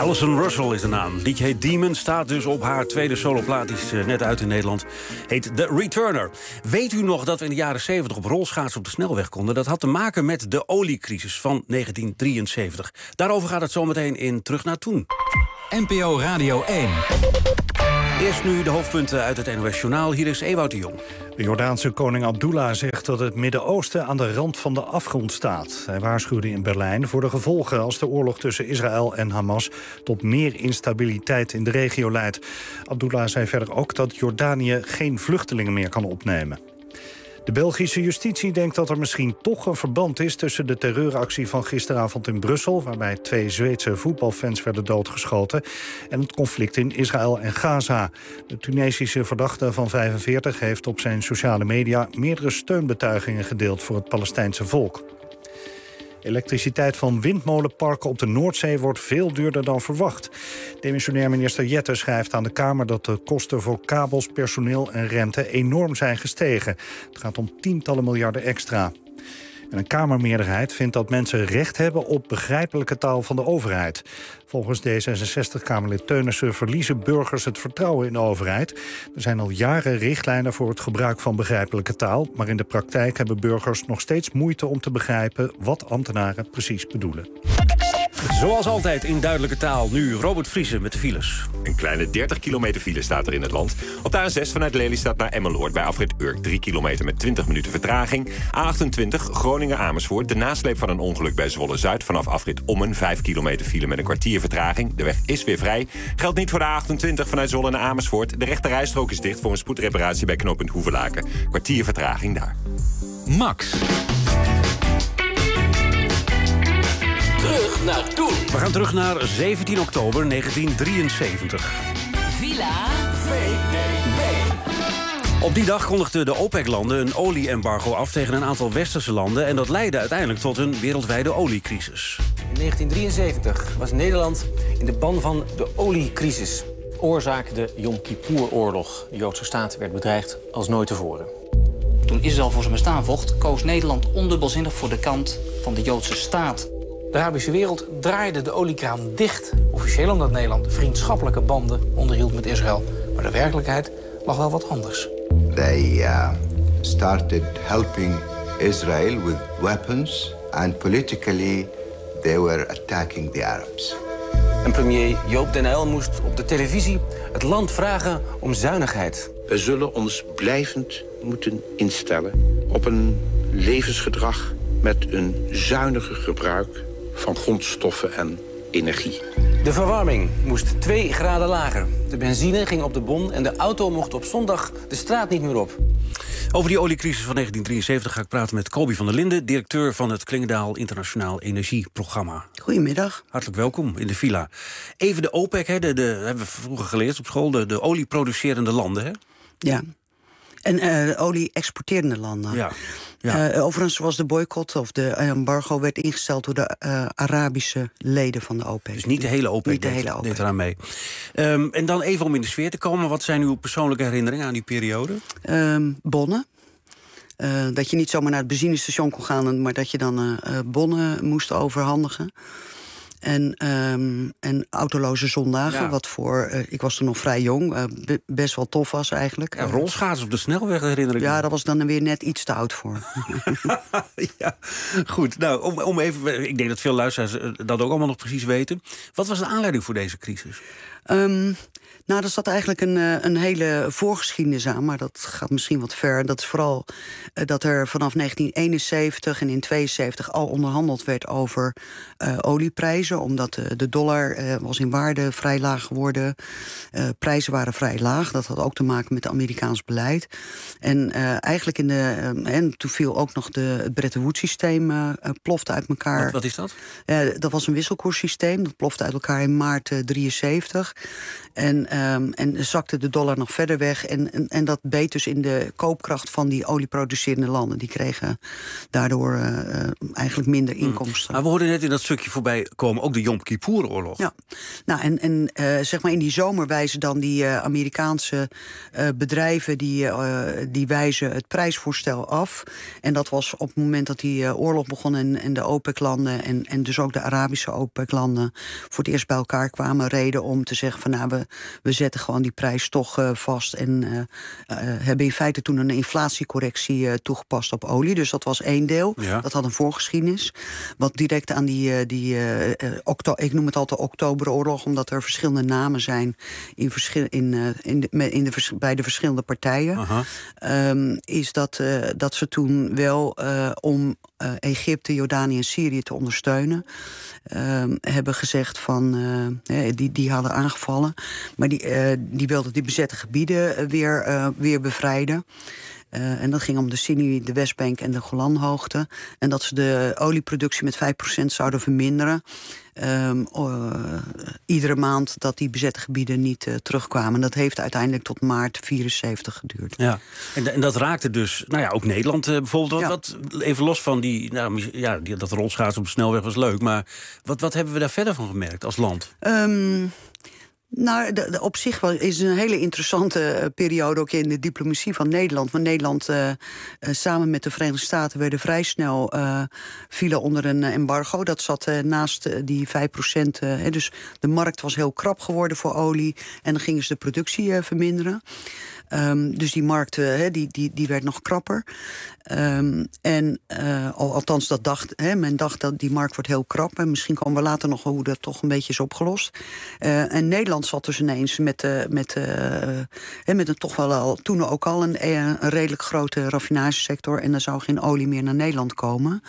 Alison Russell is de naam. Het liedje heet Demon, staat dus op haar tweede soloplaat. Die is uh, net uit in Nederland. Heet The Returner. Weet u nog dat we in de jaren zeventig op rolschaatsen op de snelweg konden? Dat had te maken met de oliecrisis van negentien drieënzeventig. Daarover gaat het zometeen in Terug naar Toen. N P O Radio één. Eerst nu de hoofdpunten uit het N O S-journaal. Hier is Ewout de Jong. De Jordaanse koning Abdullah zegt dat het Midden-Oosten aan de rand van de afgrond staat. Hij waarschuwde in Berlijn voor de gevolgen als de oorlog tussen Israël en Hamas tot meer instabiliteit in de regio leidt. Abdullah zei verder ook dat Jordanië geen vluchtelingen meer kan opnemen. De Belgische justitie denkt dat er misschien toch een verband is tussen de terreuractie van gisteravond in Brussel, waarbij twee Zweedse voetbalfans werden doodgeschoten, en het conflict in Israël en Gaza. De Tunesische verdachte van vijfenveertig heeft op zijn sociale media meerdere steunbetuigingen gedeeld voor het Palestijnse volk. Elektriciteit van windmolenparken op de Noordzee wordt veel duurder dan verwacht. Demissionair minister Jette schrijft aan de Kamer dat de kosten voor kabels, personeel en rente enorm zijn gestegen. Het gaat om tientallen miljarden extra. En een Kamermeerderheid vindt dat mensen recht hebben op begrijpelijke taal van de overheid. Volgens D zesenzestig-Kamerlid Teunissen verliezen burgers het vertrouwen in de overheid. Er zijn al jaren richtlijnen voor het gebruik van begrijpelijke taal, maar in de praktijk hebben burgers nog steeds moeite om te begrijpen wat ambtenaren precies bedoelen. Zoals altijd in duidelijke taal. Nu Robert Vriesen met de files. Een kleine dertig kilometer file staat er in het land. Op de A zes vanuit Lelystad naar Emmeloord bij afrit Urk. drie kilometer met twintig minuten vertraging. A achtentwintig Groningen-Amersfoort. De nasleep van een ongeluk bij Zwolle-Zuid. Vanaf afrit Ommen vijf kilometer file met een kwartier vertraging. De weg is weer vrij. Geldt niet voor de A achtentwintig vanuit Zwolle naar Amersfoort. De rechte rijstrook is dicht voor een spoedreparatie bij knooppunt Hoevelaken. Kwartier vertraging daar. Max. Terug naar toen. We gaan terug naar zeventien oktober negentien drieënzeventig. Villa V D B. Op die dag kondigden de OPEC-landen een olie-embargo af tegen een aantal westerse landen, en dat leidde uiteindelijk tot een wereldwijde oliecrisis. In negentien drieënzeventig was Nederland in de ban van de oliecrisis. Oorzaak de Yom Kippur-oorlog. De Joodse staat werd bedreigd als nooit tevoren. Toen Israël voor zijn bestaan vocht, koos Nederland ondubbelzinnig voor de kant van de Joodse staat. De Arabische wereld draaide de oliekraan dicht. Officieel omdat Nederland vriendschappelijke banden onderhield met Israël. Maar de werkelijkheid lag wel wat anders. They uh, started helping Israel with weapons, and politically they were attacking the Arabs. En premier Joop den Uyl moest op de televisie het land vragen om zuinigheid. We zullen ons blijvend moeten instellen op een levensgedrag met een zuiniger gebruik van grondstoffen en energie. De verwarming moest twee graden lager. De benzine ging op de bon en de auto mocht op zondag de straat niet meer op. Over die oliecrisis van negentien drieënzeventig ga ik praten met Kobi van der Linden, directeur van het Klingendaal Internationaal Energieprogramma. Goedemiddag. Hartelijk welkom in de villa. Even de OPEC, hè, de, de hebben we vroeger geleerd op school, de, de olieproducerende landen, hè? Ja. En uh, olie-exporterende landen. Ja. Ja. Uh, overigens was de boycott of de embargo werd ingesteld door de uh, Arabische leden van de OPEC. Dus niet de hele OPEC, niet de deed, hele OPEC. deed eraan mee. Um, en dan even om in de sfeer te komen. Wat zijn uw persoonlijke herinneringen aan die periode? Um, bonnen. Uh, dat je niet zomaar naar het benzinestation kon gaan, maar dat je dan uh, bonnen moest overhandigen. En, um, en autoloze zondagen, ja. Wat voor, uh, ik was toen nog vrij jong, uh, be- best wel tof was eigenlijk. Ja, rolschaatsen op de snelweg herinner ik me. Ja, daar was dan weer net iets te oud voor. Ja, goed. Nou, om, om even, ik denk dat veel luisteraars dat ook allemaal nog precies weten. Wat was de aanleiding voor deze crisis? Um, nou, er zat eigenlijk een, een hele voorgeschiedenis aan, maar dat gaat misschien wat ver. Dat is vooral uh, dat er vanaf negentien eenenzeventig en in tweeënzeventig al onderhandeld werd over uh, olieprijzen, omdat uh, de dollar uh, was in waarde vrij laag geworden. Uh, prijzen waren vrij laag. Dat had ook te maken met het Amerikaans beleid. En uh, eigenlijk in de uh, en toen viel ook nog de, het Bretton Woods systeem uh, plofte uit elkaar. Wat, wat is dat? Uh, dat was een wisselkoerssysteem. Dat plofte uit elkaar in maart uh, drieënzeventig. En, um, en zakte de dollar nog verder weg. En, en, en dat beet dus in de koopkracht van die olieproducerende landen. Die kregen daardoor uh, eigenlijk minder inkomsten. Hmm. Maar we hoorden net in dat stukje voorbij komen ook de Yom Kippur-oorlog. Ja, nou en, en uh, zeg maar in die zomer wijzen dan die uh, Amerikaanse uh, bedrijven... Die, uh, die wijzen het prijsvoorstel af. En dat was op het moment dat die uh, oorlog begon... en, en de OPEC-landen en, en dus ook de Arabische OPEC-landen... voor het eerst bij elkaar kwamen, reden om te zeggen van... nou, we, we zetten gewoon die prijs toch uh, vast... en uh, uh, hebben in feite toen een inflatiecorrectie uh, toegepast op olie. Dus dat was één deel. Ja. Dat had een voorgeschiedenis. Wat direct aan die, uh, die uh, uh, okto- ik noem het altijd de Oktoberoorlog... omdat er verschillende namen zijn in verschil, in, uh, in de, in de, bij de verschillende partijen... Um, is dat, uh, dat ze toen wel uh, om uh, Egypte, Jordanië en Syrië te ondersteunen... Um, hebben gezegd van, uh, die, die hadden aangevallen... maar die, uh, die wilden die bezette gebieden weer, uh, weer bevrijden... Uh, en dat ging om de Sinai, de Westbank en de Golanhoogte. En dat ze de olieproductie met vijf procent zouden verminderen. Um, uh, iedere maand dat die bezette gebieden niet uh, terugkwamen. Dat heeft uiteindelijk tot maart vierenzeventig geduurd. Ja, en, en dat raakte dus, nou ja, ook Nederland uh, bijvoorbeeld. Wat, ja. wat, even los van die, nou, ja, die, dat rolschaatsen op de snelweg was leuk. Maar wat, wat hebben we daar verder van gemerkt als land? Um, Nou, de, de, op zich is het een hele interessante uh, periode ook in de diplomatie van Nederland. Want Nederland uh, uh, samen met de Verenigde Staten werden vrij snel uh, vielen onder een uh, embargo. Dat zat uh, naast uh, die vijf procent. Uh, hè, dus de markt was heel krap geworden voor olie. En dan gingen ze de productie uh, verminderen. Um, dus die markt uh, die, die, die werd nog krapper. Um, en uh, al, althans, dat dacht, hè, men dacht dat die markt wordt heel krap. En misschien komen we later nog hoe dat toch een beetje is opgelost. Uh, en Nederland zat dus ineens met, uh, met, uh, hè, met een toch wel al, toen ook al een, een redelijk grote raffinagesector. En er zou geen olie meer naar Nederland komen.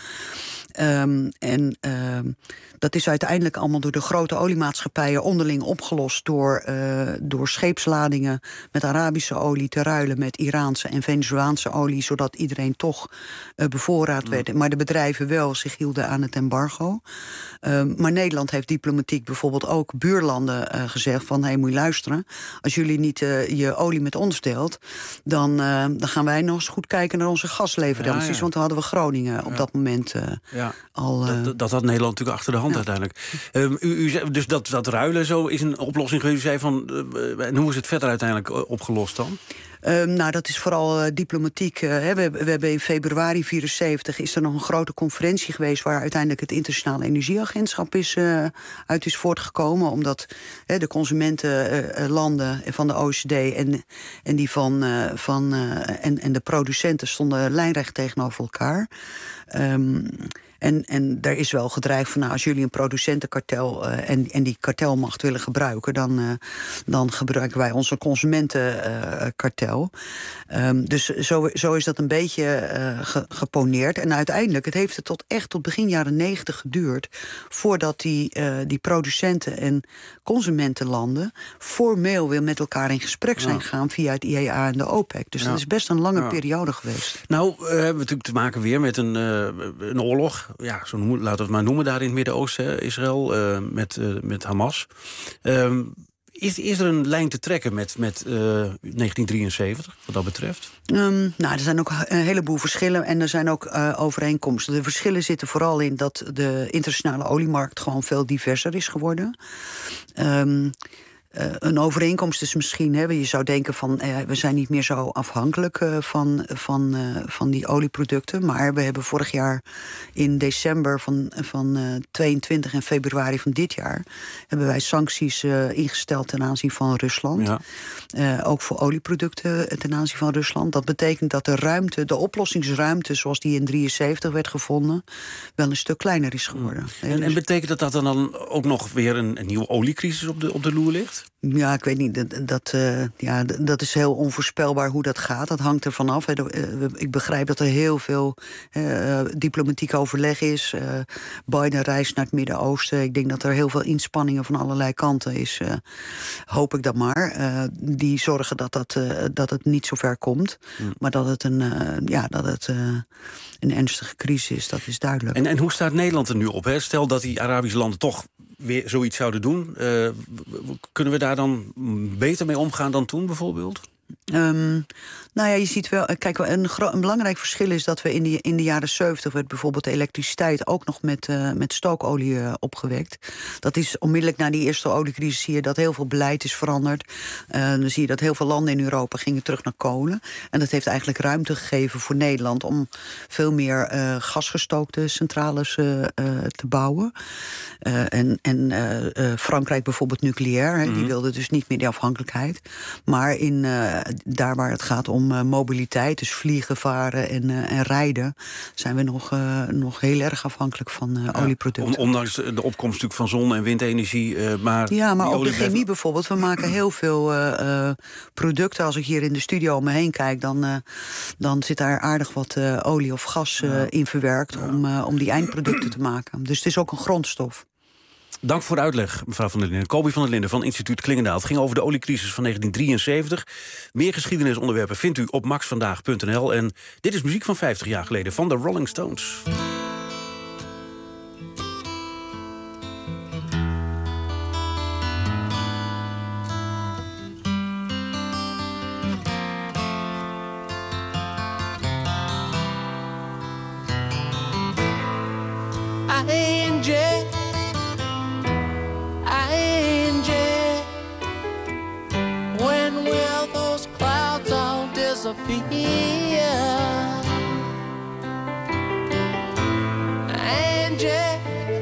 Um, en um, dat is uiteindelijk allemaal door de grote oliemaatschappijen onderling opgelost door, uh, door scheepsladingen met Arabische olie te ruilen met Iraanse en Venezolaanse olie, zodat iedereen toch uh, bevoorraad mm. werd. Maar de bedrijven wel zich hielden aan het embargo. Um, maar Nederland heeft diplomatiek bijvoorbeeld ook buurlanden uh, gezegd van, hé, hey, moet je luisteren, als jullie niet uh, je olie met ons deelt, dan, uh, dan gaan wij nog eens goed kijken naar onze gasleveranties. Ja, ja. Want dan hadden we Groningen op ja. dat moment uh, ja. al... Uh, dat, dat had Nederland natuurlijk achter de hand ja. uiteindelijk. Um, u, u zei, dus dat, dat ruilen zo is een oplossing geweest. U zei van, uh, en hoe is het verder uiteindelijk opgelost dan? Um, nou, dat is vooral uh, diplomatiek. Uh, hè. We, we hebben in februari vierenzeventig is er nog een grote conferentie geweest waar uiteindelijk het Internationale Energieagentschap is, uh, uit is voortgekomen. Omdat hè, de consumentenlanden uh, van de O E C D en, en die van, uh, van uh, en, en de producenten stonden lijnrecht tegenover elkaar. Um, En, en daar is wel gedreigd van, nou, als jullie een producentenkartel uh, en, en die kartelmacht willen gebruiken, dan, uh, dan gebruiken wij onze consumentenkartel. Uh, um, dus zo, zo is dat een beetje uh, ge, geponeerd. En uiteindelijk, het heeft het tot echt tot begin jaren negentig geduurd voordat die, uh, die producenten en consumentenlanden formeel weer met elkaar in gesprek zijn ja. gegaan via het I E A en de OPEC. Dus ja. dat is best een lange ja. periode geweest. Nou, uh, hebben we natuurlijk te maken weer met een, uh, een oorlog. Ja, zo noemen, laten we het maar noemen, daar in het Midden-Oosten, Israël, uh, met, uh, met Hamas. Um, is, is er een lijn te trekken met, met uh, negentien drieënzeventig, wat dat betreft? Um, nou, er zijn ook een heleboel verschillen en er zijn ook uh, overeenkomsten. De verschillen zitten vooral in dat de internationale oliemarkt gewoon veel diverser is geworden. Um, Uh, een overeenkomst is misschien, hè, je zou denken van, uh, we zijn niet meer zo afhankelijk uh, van, van, uh, van die olieproducten. Maar we hebben vorig jaar in december van, van uh, tweeëntwintig en februari van dit jaar hebben wij sancties uh, ingesteld ten aanzien van Rusland. Ja. Uh, ook voor olieproducten ten aanzien van Rusland. Dat betekent dat de ruimte, de oplossingsruimte zoals die in drieënzeventig werd gevonden, wel een stuk kleiner is geworden. Mm. En, en betekent dat dat er dan ook nog weer een, een nieuwe oliecrisis op de, op de loer ligt? Ja, ik weet niet. Dat, dat, uh, ja, dat is heel onvoorspelbaar hoe dat gaat. Dat hangt ervan af. Hè. Ik begrijp dat er heel veel uh, diplomatiek overleg is. Uh, Biden reist naar het Midden-Oosten. Ik denk dat er heel veel inspanningen van allerlei kanten is. Uh, hoop ik dat maar. Uh, die zorgen dat, dat, uh, dat het niet zo ver komt. Hmm. Maar dat het, een, uh, ja, dat het uh, een ernstige crisis is, dat is duidelijk. En, en hoe staat Nederland er nu op? Hè? Stel dat die Arabische landen toch weer zoiets zouden doen. Uh, kunnen we daar daar dan beter mee omgaan dan toen bijvoorbeeld? Um, nou ja, je ziet wel. Kijk, een, gro- een belangrijk verschil is dat we in, die, in de jaren zeventig werd bijvoorbeeld de elektriciteit ook nog met, uh, met stookolie uh, opgewekt. Dat is onmiddellijk na die eerste oliecrisis zie je dat heel veel beleid is veranderd. Uh, dan zie je dat heel veel landen in Europa gingen terug naar kolen. En dat heeft eigenlijk ruimte gegeven voor Nederland om veel meer uh, gasgestookte centrales uh, uh, te bouwen. Uh, en en uh, uh, Frankrijk bijvoorbeeld nucleair, hè, mm-hmm. die wilde dus niet meer die afhankelijkheid. Maar in uh, daar waar het gaat om uh, mobiliteit, dus vliegen, varen en, uh, en rijden, zijn we nog, uh, nog heel erg afhankelijk van uh, ja, olieproducten. Ondanks de opkomst natuurlijk van zon- en windenergie. Uh, maar ja, maar ook de oliebedrijven... chemie bijvoorbeeld. We maken heel veel uh, uh, producten. Als ik hier in de studio om me heen kijk, dan, uh, dan zit daar aardig wat uh, olie of gas uh, ja. in verwerkt ja. om, uh, om die eindproducten te maken. Dus het is ook een grondstof. Dank voor de uitleg, mevrouw van der Linden. Kobi van der Linden van Instituut Klingendaal. Het ging over de oliecrisis van negentien drieënzeventig. Meer geschiedenisonderwerpen vindt u op max vandaag punt n l. En dit is muziek van vijftig jaar geleden van de Rolling Stones. Disappear. Angie,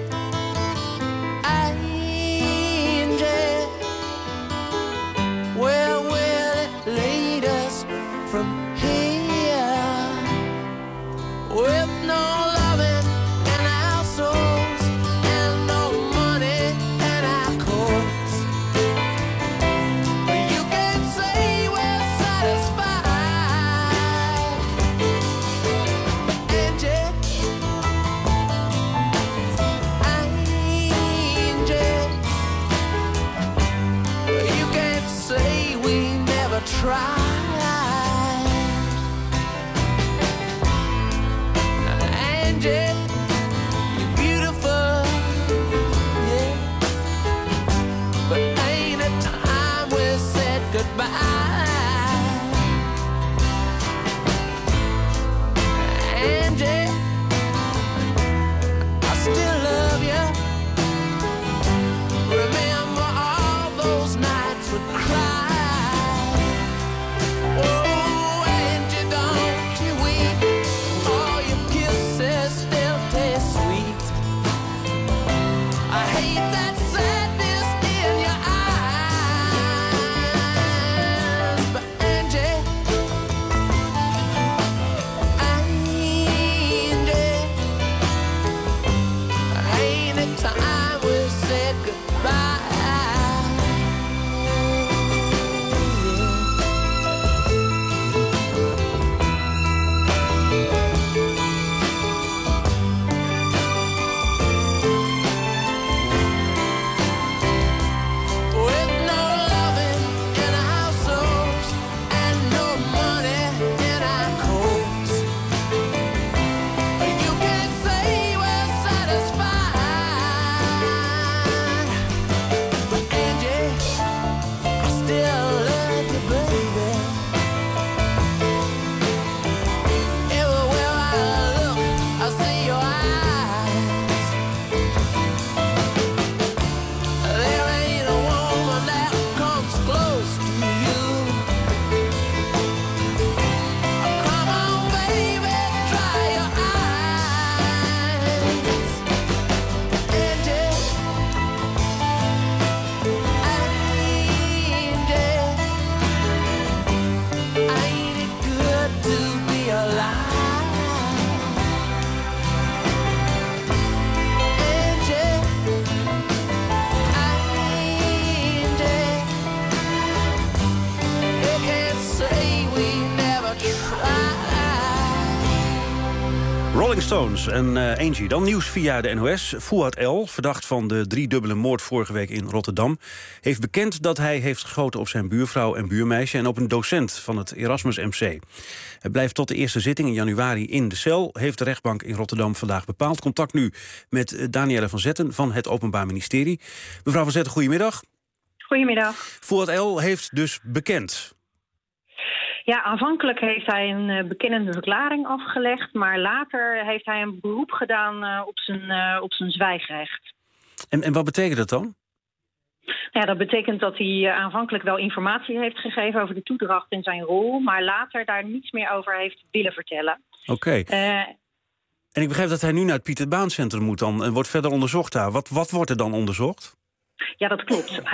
Angie, where will it lead us from here? With no loving in our souls and no money in our coats, you can say we're satisfied. Try. Angie, you're beautiful, yeah. But ain't it time we said goodbye? Angie, I still love you. Remember all those nights we cried. Rolling Stones en uh, Angie. Dan nieuws via de N O S. Fouad El, verdacht van de driedubbele moord vorige week in Rotterdam, heeft bekend dat hij heeft geschoten op zijn buurvrouw en buurmeisje en op een docent van het Erasmus M C. Hij blijft tot de eerste zitting in januari in de cel, heeft de rechtbank in Rotterdam vandaag bepaald. Contact nu met Danielle van Zetten van het Openbaar Ministerie. Mevrouw van Zetten, goedemiddag. Goedemiddag. Fouad El heeft dus bekend. Ja, aanvankelijk heeft hij een uh, bekennende verklaring afgelegd, maar later heeft hij een beroep gedaan uh, op zijn, uh, op zijn zwijgrecht. En, en wat betekent dat dan? Ja, dat betekent dat hij uh, aanvankelijk wel informatie heeft gegeven over de toedracht en zijn rol, maar later daar niets meer over heeft willen vertellen. Oké. Okay. Uh, en ik begrijp dat hij nu naar het Pieter Baan Centrum moet dan en wordt verder onderzocht daar. Wat, wat wordt er dan onderzocht? Ja, dat klopt. Uh, uh,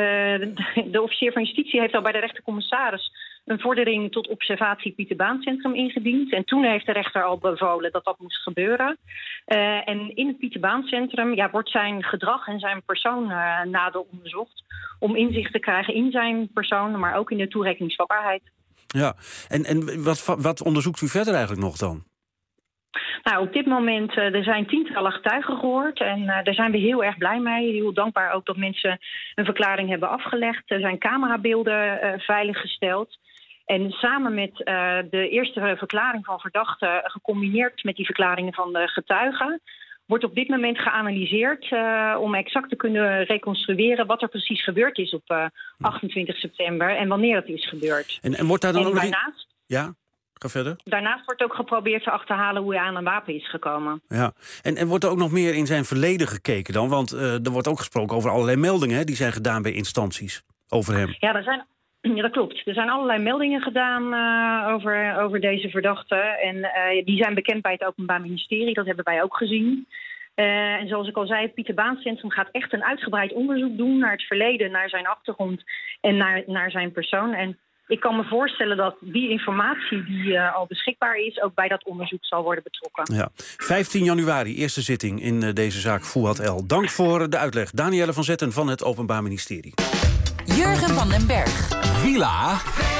de officier van justitie heeft al bij de rechtercommissaris een vordering tot observatie Pieter Baan Centrum ingediend. En toen heeft de rechter al bevolen dat dat moest gebeuren. Uh, en in het Pieter Baan Centrum ja, wordt zijn gedrag en zijn persoon uh, nader onderzocht. Om inzicht te krijgen in zijn persoon, maar ook in de toerekeningsvatbaarheid. Ja, en, en wat, wat onderzoekt u verder eigenlijk nog dan? Nou, op dit moment uh, er zijn tientallen getuigen gehoord en uh, daar zijn we heel erg blij mee. Heel dankbaar ook dat mensen een verklaring hebben afgelegd. Er zijn camerabeelden uh, veiliggesteld. En samen met uh, de eerste verklaring van verdachten, gecombineerd met die verklaringen van de getuigen, wordt op dit moment geanalyseerd uh, om exact te kunnen reconstrueren wat er precies gebeurd is op uh, achtentwintig september en wanneer het is gebeurd. En, en wordt daar dan en ook daarnaast, nog... Ja, ga verder. Daarnaast wordt ook geprobeerd te achterhalen hoe hij aan een wapen is gekomen. Ja, en, en wordt er ook nog meer in zijn verleden gekeken dan? Want uh, er wordt ook gesproken over allerlei meldingen hè, die zijn gedaan bij instanties over hem. Ja, er zijn... Ja, dat klopt. Er zijn allerlei meldingen gedaan uh, over, over deze verdachte. En uh, die zijn bekend bij het Openbaar Ministerie. Dat hebben wij ook gezien. Uh, en zoals ik al zei, het Pieter Baan Centrum gaat echt een uitgebreid onderzoek doen naar het verleden, naar zijn achtergrond en naar, naar zijn persoon. En ik kan me voorstellen dat die informatie die uh, al beschikbaar is ook bij dat onderzoek zal worden betrokken. Ja. vijftien januari, eerste zitting in uh, deze zaak Fouad El. Dank voor de uitleg. Danielle van Zetten van het Openbaar Ministerie. Jurgen van den Berg. Villa.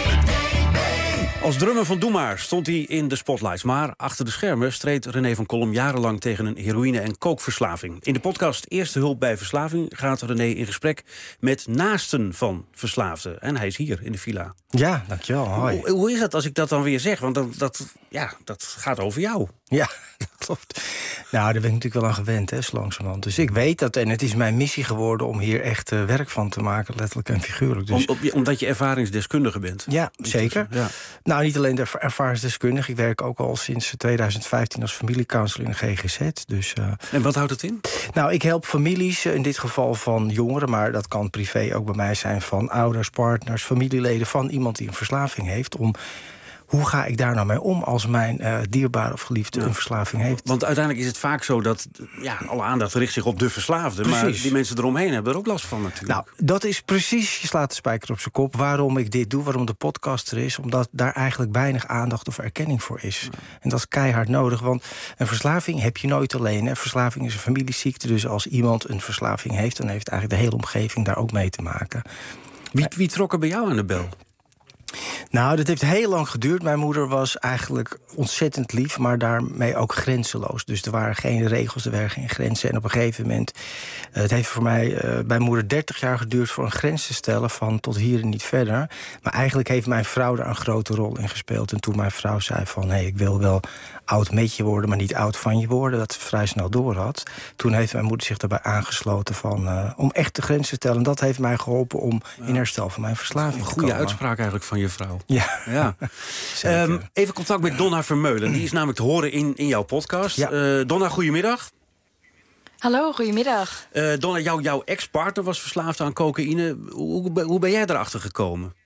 Als drummer van Doe Maar stond hij in de spotlights. Maar achter de schermen streed René van Kolm jarenlang tegen een heroïne- en kookverslaving. In de podcast Eerste Hulp bij Verslaving gaat René in gesprek met naasten van verslaafden. En hij is hier in de villa. Ja, dankjewel. Hoi. Hoe, hoe is dat als ik dat dan weer zeg? Want dat, dat, ja, dat gaat over jou. Ja, dat klopt. Nou, daar ben ik natuurlijk wel aan gewend, hè, zo langzamerhand. Dus ik weet dat, en het is mijn missie geworden om hier echt uh, werk van te maken, letterlijk en figuurlijk. Dus... Om, op, omdat je ervaringsdeskundige bent. Ja, zeker. Ja. Nou, niet alleen de ervaringsdeskundige. Ik werk ook al sinds twintig vijftien als familiecounselor in de G G Z. Dus, uh... En wat houdt het in? Nou, ik help families, in dit geval van jongeren, maar dat kan privé ook bij mij zijn, van ouders, partners, familieleden van iemand die een verslaving heeft, om... Hoe ga ik daar nou mee om als mijn uh, dierbare of geliefde ja. een verslaving heeft? Want uiteindelijk is het vaak zo dat ja, alle aandacht richt zich op de verslaafde. Precies. Maar die mensen eromheen hebben er ook last van natuurlijk. Nou, dat is precies, je slaat de spijker op zijn kop, waarom ik dit doe, waarom de podcast er is. Omdat daar eigenlijk weinig aandacht of erkenning voor is. Ja. En dat is keihard nodig, want een verslaving heb je nooit alleen. Hè. Verslaving is een familieziekte, dus als iemand een verslaving heeft, dan heeft eigenlijk de hele omgeving daar ook mee te maken. Wie, wie trok er bij jou aan de bel? Nou, dat heeft heel lang geduurd. Mijn moeder was eigenlijk ontzettend lief, maar daarmee ook grenzeloos. Dus er waren geen regels, er waren geen grenzen. En op een gegeven moment, uh, het heeft voor mij uh, bij moeder dertig jaar geduurd voor een grens te stellen van tot hier en niet verder. Maar eigenlijk heeft mijn vrouw daar een grote rol in gespeeld. En toen mijn vrouw zei van, hé, hey, ik wil wel oud met je worden, maar niet oud van je worden, dat ze vrij snel door had. Toen heeft mijn moeder zich daarbij aangesloten van, uh, om echt de grens te stellen. En dat heeft mij geholpen om ja. in herstel van mijn verslaving te komen. Een goede uitspraak eigenlijk van je vrouw. Ja. ja. um, even contact met Donna Vermeulen. Die is namelijk te horen in, in jouw podcast. Ja. Uh, Donna, goedemiddag. Hallo, goedemiddag. Uh, Donna, jou, jouw ex-partner was verslaafd aan cocaïne. Hoe, hoe ben jij erachter gekomen?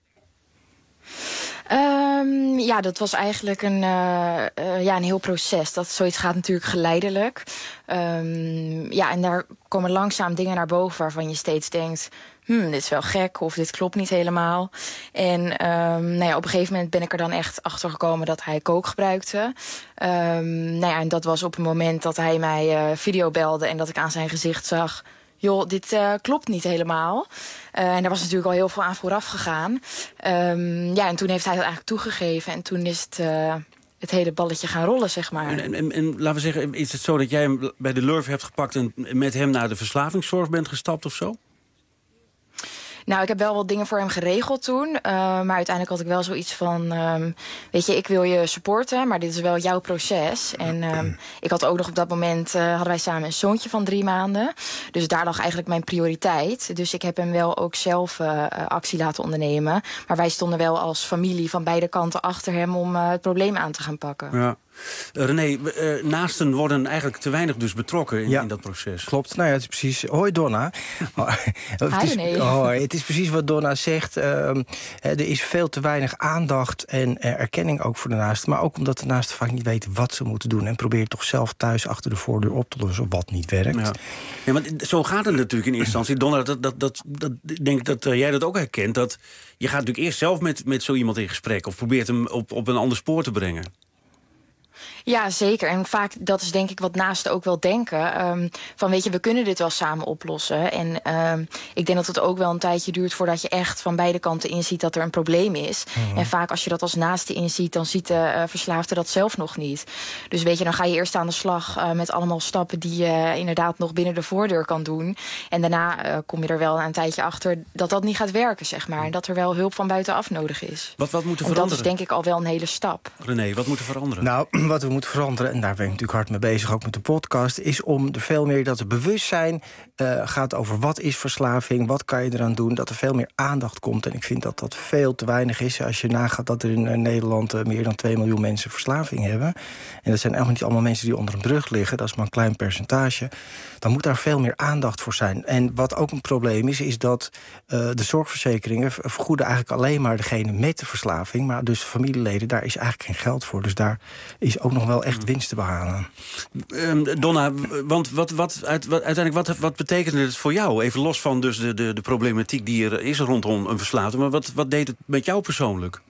Um, ja, dat was eigenlijk een, uh, uh, ja, een heel proces. Dat, zoiets gaat natuurlijk geleidelijk. Um, ja, en daar komen langzaam dingen naar boven waarvan je steeds denkt, Hmm, dit is wel gek of dit klopt niet helemaal. En um, nou ja, op een gegeven moment ben ik er dan echt achter gekomen dat hij coke gebruikte. Um, nou ja, en dat was op het moment dat hij mij uh, video belde en dat ik aan zijn gezicht zag, joh, dit uh, klopt niet helemaal. Uh, en daar was natuurlijk al heel veel aan vooraf gegaan. Um, ja, en toen heeft hij dat eigenlijk toegegeven. En toen is het, uh, het hele balletje gaan rollen, zeg maar. En, en, en laten we zeggen, is het zo dat jij hem bij de Lurf hebt gepakt en met hem naar de verslavingszorg bent gestapt of zo? Nou, ik heb wel wat dingen voor hem geregeld toen. Uh, maar uiteindelijk had ik wel zoiets van... Um, weet je, ik wil je supporten, maar dit is wel jouw proces. En um, ik had ook nog op dat moment... Uh, hadden wij samen een zoontje van drie maanden. Dus daar lag eigenlijk mijn prioriteit. Dus ik heb hem wel ook zelf uh, actie laten ondernemen. Maar wij stonden wel als familie van beide kanten achter hem... om uh, het probleem aan te gaan pakken. Ja. Uh, René, uh, naasten worden eigenlijk te weinig dus betrokken in, ja, in dat proces. Klopt, nou ja, het is precies... Hoi Donna. Oh, het, is, oh, het is precies wat Donna zegt. Uh, er is veel te weinig aandacht en uh, erkenning ook voor de naasten. Maar ook omdat de naasten vaak niet weten wat ze moeten doen. En proberen toch zelf thuis achter de voordeur op te lossen wat niet werkt. Ja. Ja, want zo gaat het natuurlijk in eerste instantie. Donna, dat, dat, dat, dat, ik denk dat uh, jij dat ook herkent. Dat je gaat natuurlijk eerst zelf met, met zo iemand in gesprek. Of probeert hem op, op een ander spoor te brengen. Ja, zeker. En vaak, dat is denk ik wat naasten ook wel denken. Um, van weet je, we kunnen dit wel samen oplossen. En um, ik denk dat het ook wel een tijdje duurt... voordat je echt van beide kanten inziet dat er een probleem is. Mm-hmm. En vaak als je dat als naaste inziet... dan ziet de uh, verslaafde dat zelf nog niet. Dus weet je, dan ga je eerst aan de slag uh, met allemaal stappen... die je uh, inderdaad nog binnen de voordeur kan doen. En daarna uh, kom je er wel een tijdje achter... dat dat niet gaat werken, zeg maar. En dat er wel hulp van buitenaf nodig is. Wat, wat moet er en veranderen? dat is denk ik al wel een hele stap. René, wat moet er veranderen? Nou, wat we moeten veranderen, en daar ben ik natuurlijk hard mee bezig, ook met de podcast, is om er veel meer dat er bewustzijn uh, gaat over wat is verslaving, wat kan je eraan doen, dat er veel meer aandacht komt. En ik vind dat dat veel te weinig is als je nagaat dat er in uh, Nederland uh, meer dan twee miljoen mensen verslaving hebben. En dat zijn eigenlijk niet allemaal mensen die onder een brug liggen, dat is maar een klein percentage. Dan moet daar veel meer aandacht voor zijn. En wat ook een probleem is, is dat uh, de zorgverzekeringen vergoeden eigenlijk alleen maar degene met de verslaving, maar dus familieleden, daar is eigenlijk geen geld voor. Dus daar is ook nog wel echt winst te behalen. Um, Donna, want wat, wat, uit, wat, uiteindelijk, wat, wat betekende het voor jou? Even los van dus de, de, de problematiek die er is rondom een verslaving, maar wat, wat deed het met jou persoonlijk?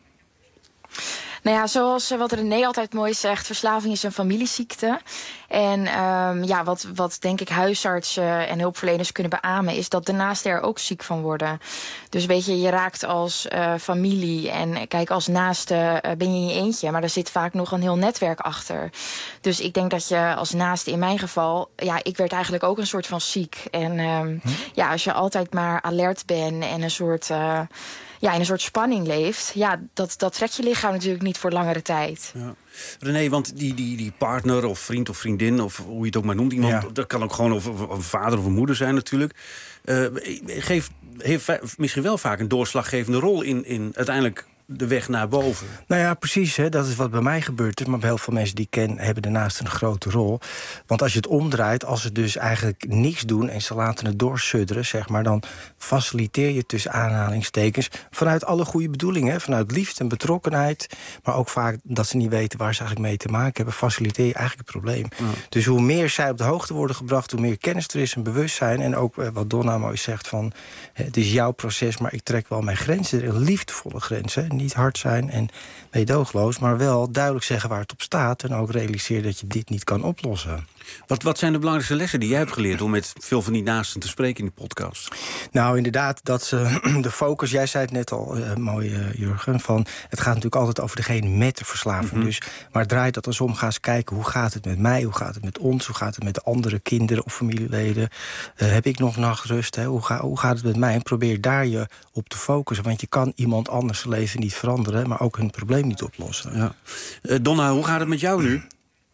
Nou ja, zoals wat René altijd mooi zegt, verslaving is een familieziekte. En um, ja, wat, wat denk ik huisartsen en hulpverleners kunnen beamen, is dat de naasten er ook ziek van worden. Dus weet je, je raakt als uh, familie en kijk, als naaste uh, ben je in je eentje, maar er zit vaak nog een heel netwerk achter. Dus ik denk dat je als naaste, in mijn geval, ja, ik werd eigenlijk ook een soort van ziek. En um, hm? ja, als je altijd maar alert bent en een soort... Uh, ja, in een soort spanning leeft, ja, dat, dat trekt je lichaam natuurlijk niet voor langere tijd. Ja. René, want die, die, die partner of vriend of vriendin, of hoe je het ook maar noemt, iemand, ja. dat kan ook gewoon over, over een vader of een moeder zijn natuurlijk. Uh, geeft, heeft misschien wel vaak een doorslaggevende rol in, in uiteindelijk de weg naar boven. Nou ja, precies. Hè, dat is wat bij mij gebeurd is. Maar bij heel veel mensen die ik ken hebben daarnaast een grote rol. Want als je het omdraait, als ze dus eigenlijk niks doen en ze laten het doorsudderen, zeg maar, dan faciliteer je tussen aanhalingstekens vanuit alle goede bedoelingen, vanuit liefde en betrokkenheid, maar ook vaak dat ze niet weten waar ze eigenlijk mee te maken hebben, faciliteer je eigenlijk het probleem. Ja. Dus hoe meer zij op de hoogte worden gebracht, hoe meer kennis er is en bewustzijn. En ook wat Donna mooi zegt van, het is jouw proces, maar ik trek wel mijn grenzen, een liefdevolle grenzen. Niet hard zijn en meedogenloos, maar wel duidelijk zeggen waar het op staat en ook realiseren dat je dit niet kan oplossen. Wat, wat zijn de belangrijkste lessen die jij hebt geleerd om met veel van die naasten te spreken in die podcast? Nou, inderdaad, dat ze de focus, jij zei het net al uh, mooi, uh, Jurgen, van het gaat natuurlijk altijd over degene met de verslaving. Mm-hmm. Dus, maar draait dat eens om, ga eens kijken, hoe gaat het met mij, hoe gaat het met ons, hoe gaat het met de andere kinderen of familieleden? Uh, heb ik nog nachtrust? Hè? Hoe, ga, hoe gaat het met mij? En probeer daar je op te focussen, want je kan iemand anders leven niet veranderen, maar ook hun probleem niet oplossen. Ja. Uh, Donna, hoe gaat het met jou nu?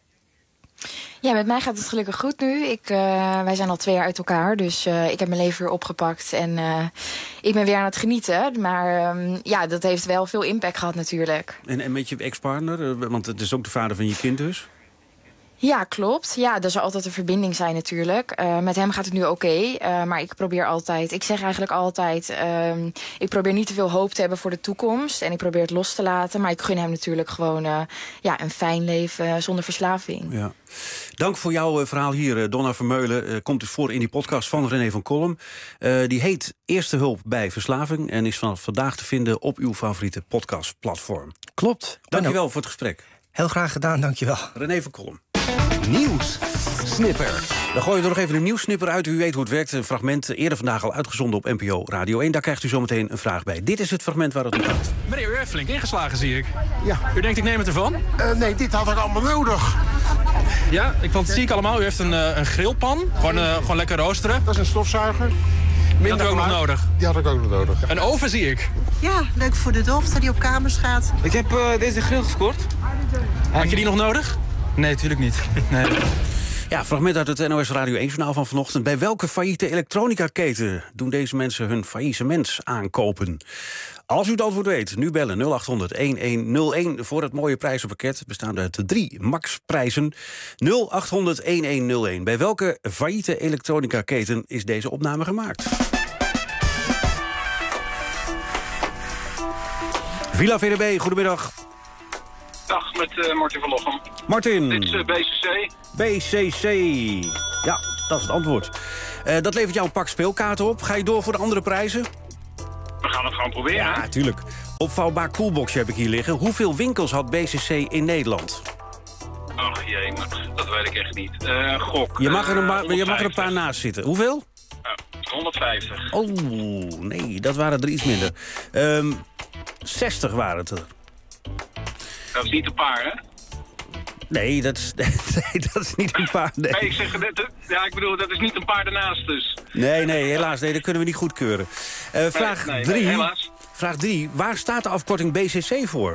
Ja, met mij gaat het gelukkig goed nu. Ik, uh, wij zijn al twee jaar uit elkaar, dus uh, ik heb mijn leven weer opgepakt. En uh, ik ben weer aan het genieten. Maar um, ja, dat heeft wel veel impact gehad natuurlijk. En, en met je ex-partner? Want het is ook de vader van je kind dus? Ja, klopt. Ja, er zal altijd een verbinding zijn natuurlijk. Uh, met hem gaat het nu oké, okay, uh, maar ik probeer altijd... Ik zeg eigenlijk altijd... Uh, ik probeer niet te veel hoop te hebben voor de toekomst. En ik probeer het los te laten. Maar ik gun hem natuurlijk gewoon uh, ja, een fijn leven zonder verslaving. Ja. Dank voor jouw uh, verhaal hier. Donna Vermeulen uh, komt dus voor in die podcast van René van Kolm. Uh, die heet Eerste Hulp bij Verslaving en is vanaf vandaag te vinden op uw favoriete podcastplatform. Klopt. Dankjewel voor het gesprek. Heel graag gedaan, dankjewel. René van Kolm. Nieuws Snipper. Dan gooien we er nog even een nieuwssnipper uit. U weet hoe het werkt. Een fragment eerder vandaag al uitgezonden op N P O Radio één. Daar krijgt u zometeen een vraag bij. Dit is het fragment waar het om gaat. Meneer, u heeft flink ingeslagen, zie ik. Ja. U denkt, ik neem het ervan? Uh, nee, dit had ik allemaal nodig. Ja, ik, want dat zie ik allemaal. U heeft een, uh, een grillpan. Gewoon, uh, gewoon lekker roosteren. Dat is een stofzuiger. Die had ik ook nog nodig. Die had ik ook nog nodig. Een oven zie ik. Ja, leuk voor de dochter die op kamers gaat. Ik heb uh, deze grill gescoord. Had je die nog nodig? Nee, natuurlijk niet. Nee. Ja, fragment uit het N O S Radio één-journaal van vanochtend. Bij welke failliete elektronica-keten doen deze mensen hun faillissement aankopen? Als u het antwoord weet, nu bellen nul acht honderd een een nul een voor het mooie prijzenpakket. Bestaande uit de drie Max-prijzen. nul acht honderd een een nul een. Bij welke failliete elektronica-keten is deze opname gemaakt? Villa V D B, goedemiddag. Dag, met uh, Martin van Lochem. Martin. Dit is uh, B C C. B C C. Ja, dat is het antwoord. Uh, dat levert jou een pak speelkaarten op. Ga je door voor de andere prijzen? We gaan het gewoon proberen. Ja, natuurlijk. Opvouwbaar koelboxje heb ik hier liggen. Hoeveel winkels had B C C in Nederland? Ach jee, dat weet ik echt niet. Uh, gok. Je mag, er een, uh, je mag er een paar naast zitten. Hoeveel? Uh, honderdvijftig. Oh, nee, dat waren er iets minder. Um, zestig waren het er. Dat is niet een paar, hè? Nee, dat is, nee, dat is niet een paar. Nee. Nee, ik zeg, dat, ja, ik bedoel, dat is niet een paar ernaast dus. Nee, nee, helaas, nee, dat kunnen we niet goedkeuren. Uh, vraag nee, nee, drie. Nee, helaas. Vraag drie. Waar staat de afkorting B C C voor?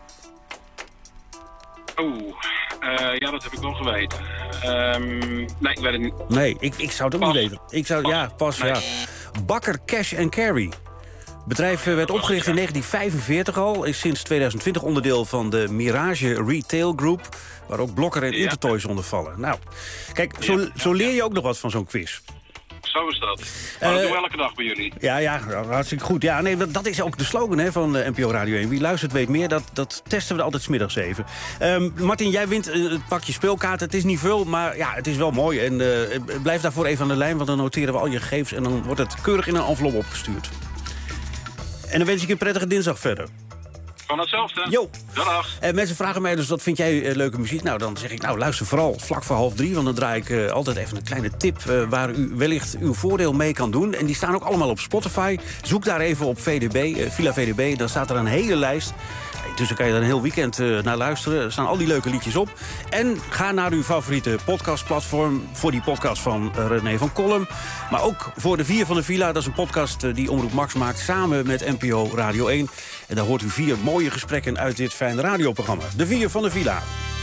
Oeh, uh, ja, dat heb ik wel geweten. Um, nee, ik weet het niet. Nee, ik, ik zou het ook pas. niet weten. Ik zou, pas. Ja, pas, nee. ja. Bakker Cash and Carry. Het bedrijf werd opgericht in negentien vijfenveertig al. Is sinds tweeduizend twintig onderdeel van de Mirage Retail Group. Waar ook Blokker en Intertoys onder vallen. Nou, kijk, zo, ja. zo leer je ook nog wat van zo'n quiz. Zo is dat. Maar dat Uh, doen we elke dag bij jullie. Ja, ja, hartstikke goed. Ja, nee, dat, dat is ook de slogan hè, van uh, N P O Radio één. Wie luistert weet meer. Dat, dat testen we altijd 's middags even. Um, Martin, jij wint uh, het pakje speelkaarten. Het is niet veel, maar ja, het is wel mooi. En uh, blijf daarvoor even aan de lijn, want dan noteren we al je gegevens. En dan wordt het keurig in een envelop opgestuurd. En dan wens ik je een prettige dinsdag verder. Van hetzelfde. Jo. Dag. Uh, mensen vragen mij dus, wat vind jij uh, leuke muziek? Nou, dan zeg ik, nou, luister vooral vlak voor half drie. Want dan draai ik uh, altijd even een kleine tip uh, waar u wellicht uw voordeel mee kan doen. En die staan ook allemaal op Spotify. Zoek daar even op V D B, uh, Villa V D B. Dan staat er een hele lijst. Dus dan kan je er een heel weekend uh, naar luisteren. Er staan al die leuke liedjes op. En ga naar uw favoriete podcastplatform. Voor die podcast van uh, René van Kolm. Maar ook voor de Vier van de Villa. Dat is een podcast uh, die Omroep Max maakt samen met N P O Radio één. En daar hoort u vier mooie gesprekken uit dit fijne radioprogramma. De Vier van de Villa.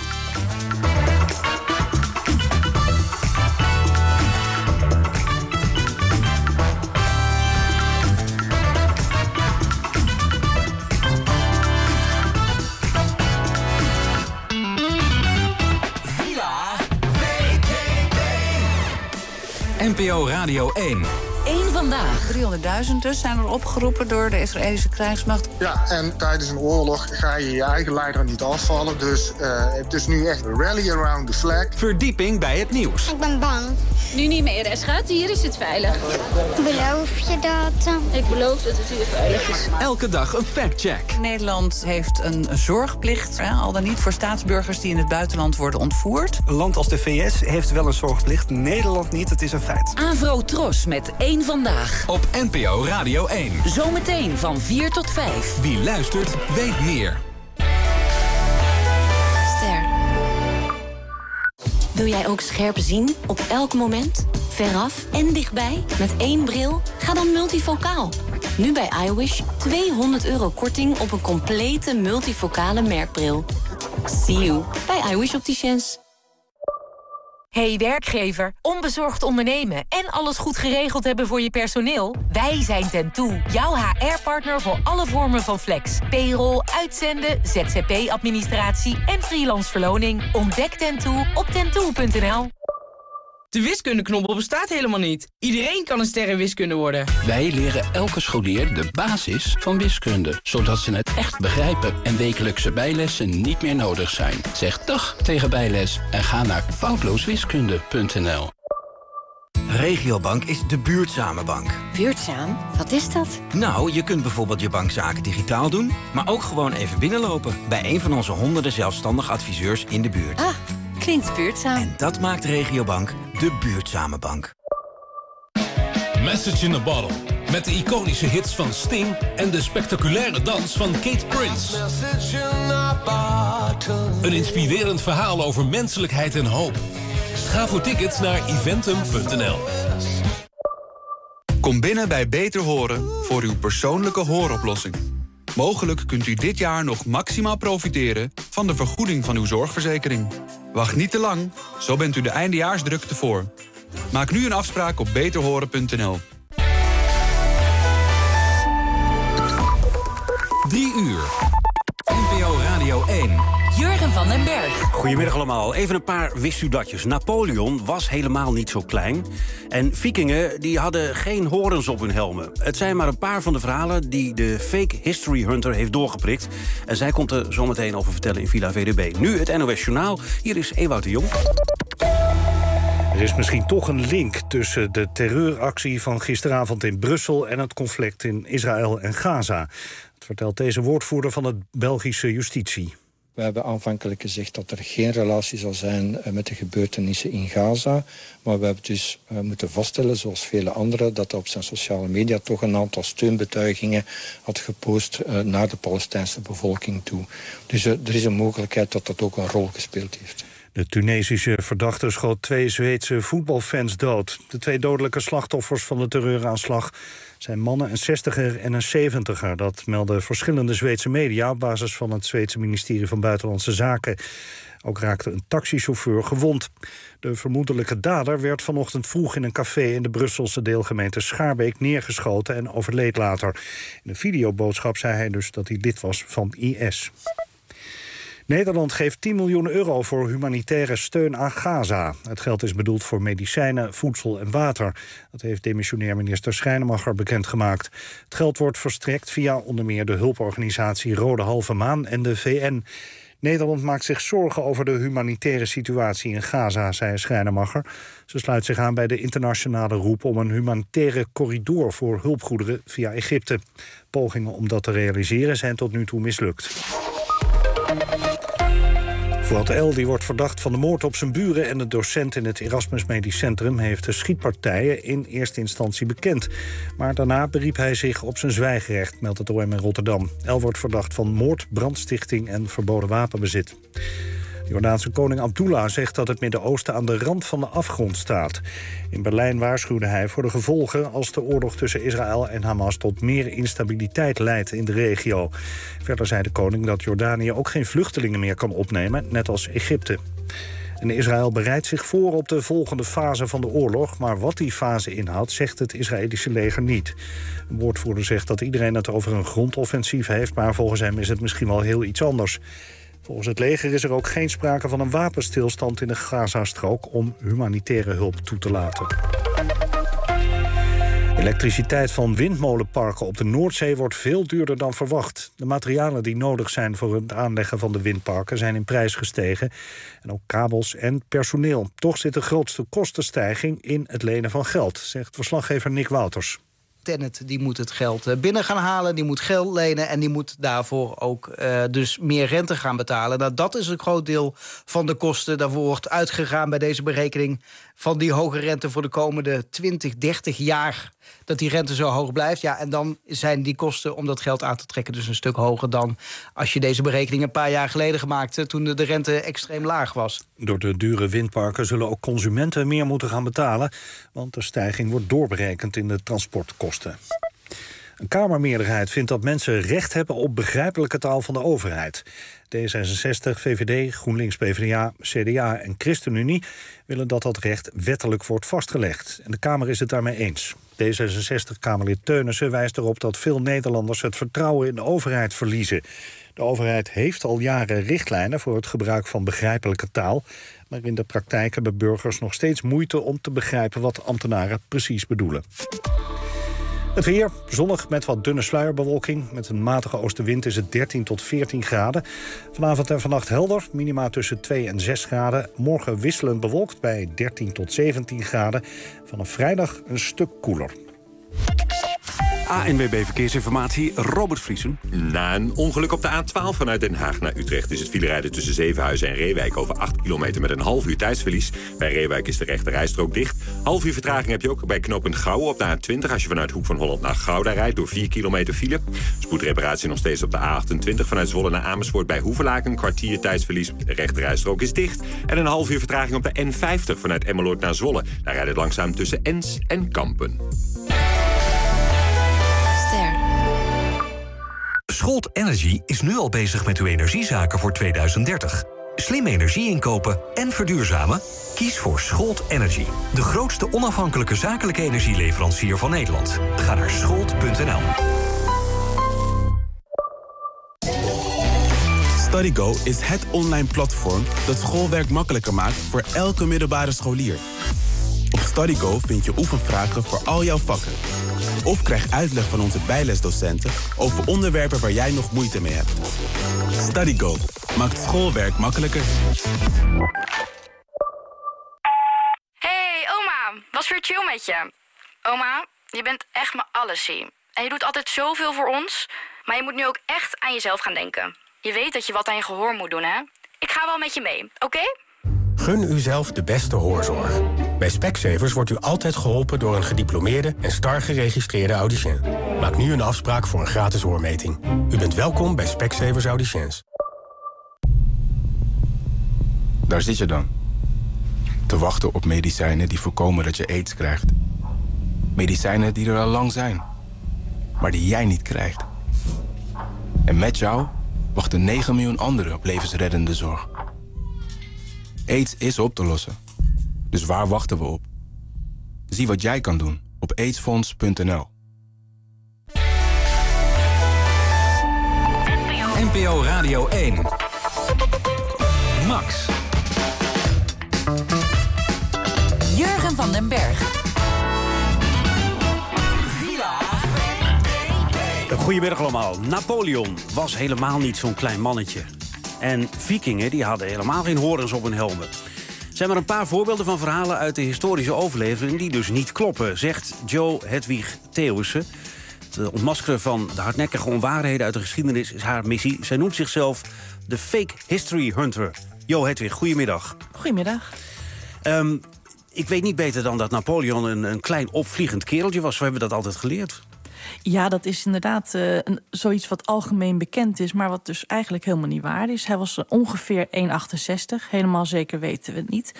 N P O Radio één. Eén vandaag. driehonderdduizend dus zijn er opgeroepen door de Israëlische krijgsmacht. Ja, en tijdens een oorlog ga je je eigen leider niet afvallen. Dus uh, het is nu echt rally around the flag. Verdieping bij het nieuws. Ik ben bang. Nu niet meer reis gaat, hier is het veilig. Beloof je dat? Ik beloof dat het hier veilig is. Elke dag een factcheck. Nederland heeft een zorgplicht, hè, al dan niet voor staatsburgers die in het buitenland worden ontvoerd. Een land als de V S heeft wel een zorgplicht, Nederland niet, het is een feit. Avro Tros met één vandaag. Op N P O Radio één. Zometeen van vier tot vijf. Wie luistert, weet meer. Ster. Wil jij ook scherp zien op elk moment? Veraf en dichtbij? Met één bril? Ga dan multifocaal. Nu bij iWish tweehonderd euro korting op een complete multifocale merkbril. See you bij iWish Opticians. Hey werkgever, onbezorgd ondernemen en alles goed geregeld hebben voor je personeel? Wij zijn Tentoe, jouw H R-partner voor alle vormen van flex. Payroll, uitzenden, Z Z P-administratie en freelance verloning. Ontdek Tentoe op tentoe punt n l. De wiskundeknobbel bestaat helemaal niet. Iedereen kan een ster in wiskunde worden. Wij leren elke scholier de basis van wiskunde, zodat ze het echt begrijpen en wekelijkse bijlessen niet meer nodig zijn. Zeg dag tegen bijles en ga naar foutlooswiskunde punt n l. Regiobank is de buurtzame bank. Buurtzaam? Wat is dat? Nou, je kunt bijvoorbeeld je bankzaken digitaal doen, maar ook gewoon even binnenlopen bij een van onze honderden zelfstandig adviseurs in de buurt. Ah, klinkt buurtzaam. En dat maakt Regiobank de buurtzame bank. Message in a Bottle. Met de iconische hits van Sting en de spectaculaire dans van Kate Prince. Een inspirerend verhaal over menselijkheid en hoop. Ga voor tickets naar eventum punt n l. Kom binnen bij Beter Horen voor uw persoonlijke hooroplossing. Mogelijk kunt u dit jaar nog maximaal profiteren van de vergoeding van uw zorgverzekering. Wacht niet te lang, zo bent u de eindejaarsdrukte voor. Maak nu een afspraak op beter horen punt n l. Drie uur. N P O Radio één. Jurgen van den Berg. Goedemiddag allemaal. Even een paar wist u datjes. Napoleon was helemaal niet zo klein. En vikingen die hadden geen horens op hun helmen. Het zijn maar een paar van de verhalen die de fake history hunter heeft doorgeprikt. En zij komt er zometeen over vertellen in Villa V D B. Nu het N O S Journaal. Hier is Ewout de Jong. Er is misschien toch een link tussen de terreuractie van gisteravond in Brussel en het conflict in Israël en Gaza. Dat vertelt deze woordvoerder van het Belgische Justitie. We hebben aanvankelijk gezegd dat er geen relatie zal zijn met de gebeurtenissen in Gaza. Maar we hebben dus uh, moeten vaststellen, zoals vele anderen, dat hij op zijn sociale media toch een aantal steunbetuigingen had gepost uh, naar de Palestijnse bevolking toe. Dus uh, er is een mogelijkheid dat dat ook een rol gespeeld heeft. De Tunesische verdachte schoot twee Zweedse voetbalfans dood. De twee dodelijke slachtoffers van de terreuraanslag zijn mannen, een zestiger en een zeventiger. Dat melden verschillende Zweedse media op basis van het Zweedse ministerie van Buitenlandse Zaken. Ook raakte een taxichauffeur gewond. De vermoedelijke dader werd vanochtend vroeg in een café in de Brusselse deelgemeente Schaarbeek neergeschoten en overleed later. In een videoboodschap zei hij dus dat hij lid was van I S. Nederland geeft tien miljoen euro voor humanitaire steun aan Gaza. Het geld is bedoeld voor medicijnen, voedsel en water. Dat heeft demissionair minister Schrijnemacher bekendgemaakt. Het geld wordt verstrekt via onder meer de hulporganisatie Rode Halve Maan en de V N. Nederland maakt zich zorgen over de humanitaire situatie in Gaza, zei Schrijnemacher. Ze sluit zich aan bij de internationale roep om een humanitaire corridor voor hulpgoederen via Egypte. Pogingen om dat te realiseren zijn tot nu toe mislukt. Fuad El, die wordt verdacht van de moord op zijn buren en de docent in het Erasmus Medisch Centrum, heeft de schietpartijen in eerste instantie bekend. Maar daarna beriep hij zich op zijn zwijgrecht, meldt het O M in Rotterdam. El wordt verdacht van moord, brandstichting en verboden wapenbezit. De Jordaanse koning Abdullah zegt dat het Midden-Oosten aan de rand van de afgrond staat. In Berlijn waarschuwde hij voor de gevolgen als de oorlog tussen Israël en Hamas tot meer instabiliteit leidt in de regio. Verder zei de koning dat Jordanië ook geen vluchtelingen meer kan opnemen, net als Egypte. En Israël bereidt zich voor op de volgende fase van de oorlog, maar wat die fase inhoudt, zegt het Israëlische leger niet. Een woordvoerder zegt dat iedereen het over een grondoffensief heeft, maar volgens hem is het misschien wel heel iets anders. Volgens het leger is er ook geen sprake van een wapenstilstand in de Gazastrook om humanitaire hulp toe te laten. Elektriciteit van windmolenparken op de Noordzee wordt veel duurder dan verwacht. De materialen die nodig zijn voor het aanleggen van de windparken zijn in prijs gestegen. En ook kabels en personeel. Toch zit de grootste kostenstijging in het lenen van geld, zegt verslaggever Nick Wouters. Tennet die moet het geld binnen gaan halen, die moet geld lenen en die moet daarvoor ook uh, dus meer rente gaan betalen. Nou, dat is een groot deel van de kosten. Daarvoor wordt uitgegaan bij deze berekening van die hoge rente voor de komende twintig, dertig jaar. Dat die rente zo hoog blijft. Ja, en dan zijn die kosten om dat geld aan te trekken dus een stuk hoger dan als je deze berekening een paar jaar geleden gemaakt, toen de rente extreem laag was. Door de dure windparken zullen ook consumenten meer moeten gaan betalen, want de stijging wordt doorberekend in de transportkosten. Een Kamermeerderheid vindt dat mensen recht hebben op begrijpelijke taal van de overheid. D zesenzestig, V V D, GroenLinks, P v d A, C D A en ChristenUnie willen dat dat recht wettelijk wordt vastgelegd. En de Kamer is het daarmee eens. D zesenzestig-Kamerlid Teunissen wijst erop dat veel Nederlanders het vertrouwen in de overheid verliezen. De overheid heeft al jaren richtlijnen voor het gebruik van begrijpelijke taal, maar in de praktijk hebben burgers nog steeds moeite om te begrijpen wat ambtenaren precies bedoelen. Het weer, zonnig met wat dunne sluierbewolking. Met een matige oostenwind is het dertien tot veertien graden. Vanavond en vannacht helder, minima tussen twee en zes graden. Morgen wisselend bewolkt bij dertien tot zeventien graden. Vanaf vrijdag een stuk koeler. A N W B Verkeersinformatie, Robert Vriesen. Na een ongeluk op de A twaalf vanuit Den Haag naar Utrecht is het filerijden tussen Zevenhuizen en Reewijk over acht kilometer met een half uur tijdsverlies. Bij Reewijk is de rechte rijstrook dicht. Half uur vertraging heb je ook bij knooppunt Gouwen op de A twintig als je vanuit Hoek van Holland naar Gouda rijdt door vier kilometer file. Spoedreparatie nog steeds op de A achtentwintig vanuit Zwolle naar Amersfoort bij Hoevelaken. Een kwartier tijdsverlies, de rechte rijstrook is dicht. En een half uur vertraging op de N vijftig vanuit Emmeloord naar Zwolle. Daar rijdt het langzaam tussen Ens en Kampen. Schold Energy is nu al bezig met uw energiezaken voor tweeduizend dertig. Slim energie inkopen en verduurzamen? Kies voor Schold Energy. De grootste onafhankelijke zakelijke energieleverancier van Nederland. Ga naar schold punt n l. StudyGo is het online platform dat schoolwerk makkelijker maakt voor elke middelbare scholier. Op StudyGo vind je oefenvragen voor al jouw vakken. Of krijg uitleg van onze bijlesdocenten over onderwerpen waar jij nog moeite mee hebt. StudyGo maakt schoolwerk makkelijker. Hey oma, was weer chill met je. Oma, je bent echt mijn allesie. En je doet altijd zoveel voor ons. Maar je moet nu ook echt aan jezelf gaan denken. Je weet dat je wat aan je gehoor moet doen, hè? Ik ga wel met je mee, oké? Okay? Gun uzelf de beste hoorzorg. Bij Specsavers wordt u altijd geholpen door een gediplomeerde en star geregistreerde audiciën. Maak nu een afspraak voor een gratis hoormeting. U bent welkom bij Specsavers Audiciëns. Daar zit je dan. Te wachten op medicijnen die voorkomen dat je aids krijgt. Medicijnen die er al lang zijn, maar die jij niet krijgt. En met jou wachten negen miljoen anderen op levensreddende zorg. AIDS is op te lossen. Dus waar wachten we op? Zie wat jij kan doen op aidsfonds punt n l. N P O Radio één. Max. Jurgen van den Berg. Goedemiddag allemaal. Napoleon was helemaal niet zo'n klein mannetje. En vikingen die hadden helemaal geen horens op hun helmen. Er zijn maar een paar voorbeelden van verhalen uit de historische overlevering die dus niet kloppen, zegt Jo Hedwig Theeuwissen. Het ontmaskeren van de hardnekkige onwaarheden uit de geschiedenis is haar missie. Zij noemt zichzelf de Fake History Hunter. Jo Hedwig, goedemiddag. Goedemiddag. Um, ik weet niet beter dan dat Napoleon een, een klein opvliegend kereltje was. Zo hebben we dat altijd geleerd. Ja, dat is inderdaad uh, een, zoiets wat algemeen bekend is, maar wat dus eigenlijk helemaal niet waar is. Hij was ongeveer één komma achtenzestig, helemaal zeker weten we het niet.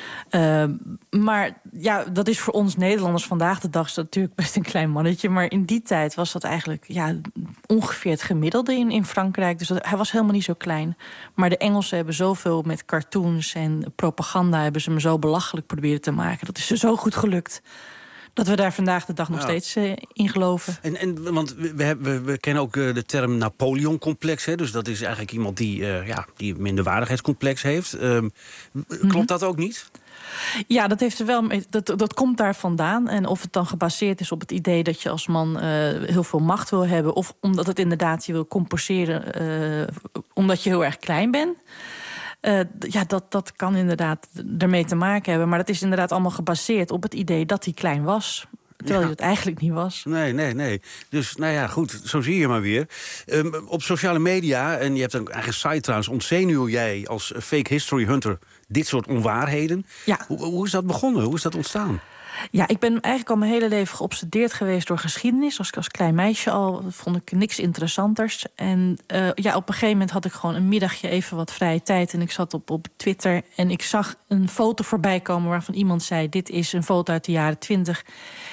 Uh, maar ja, dat is voor ons Nederlanders vandaag de dag natuurlijk best een klein mannetje. Maar in die tijd was dat eigenlijk ja, ongeveer het gemiddelde in, in Frankrijk. Dus dat, hij was helemaal niet zo klein. Maar de Engelsen hebben zoveel met cartoons en propaganda hebben ze hem zo belachelijk proberen te maken. Dat is ze zo goed gelukt dat we daar vandaag de dag nog ja. steeds uh, in geloven. En, en, want we, we, we, we kennen ook uh, de term Napoleon-complex. Hè? Dus dat is eigenlijk iemand die, uh, ja, die een minderwaardigheidscomplex heeft. Um, klopt mm-hmm. dat ook niet? Ja, dat, heeft er wel, dat, dat komt daar vandaan. En of het dan gebaseerd is op het idee dat je als man uh, heel veel macht wil hebben, of omdat het inderdaad je wil compenseren uh, omdat je heel erg klein bent. Uh, ja, dat, dat kan inderdaad ermee te maken hebben. Maar dat is inderdaad allemaal gebaseerd op het idee dat hij klein was. Terwijl ja. hij dat eigenlijk niet was. Nee, nee, nee. Dus nou ja, goed, zo zie je maar weer. Um, op sociale media, en je hebt een eigen site trouwens, ontzenuw jij als fake history hunter dit soort onwaarheden. Ja. Hoe, hoe is dat begonnen? Hoe is dat ontstaan? Ja, ik ben eigenlijk al mijn hele leven geobsedeerd geweest door geschiedenis. Als, als klein meisje al vond ik niks interessanters. En uh, ja, op een gegeven moment had ik gewoon een middagje even wat vrije tijd. En ik zat op, op Twitter en ik zag een foto voorbij komen waarvan iemand zei: dit is een foto uit de jaren twintig.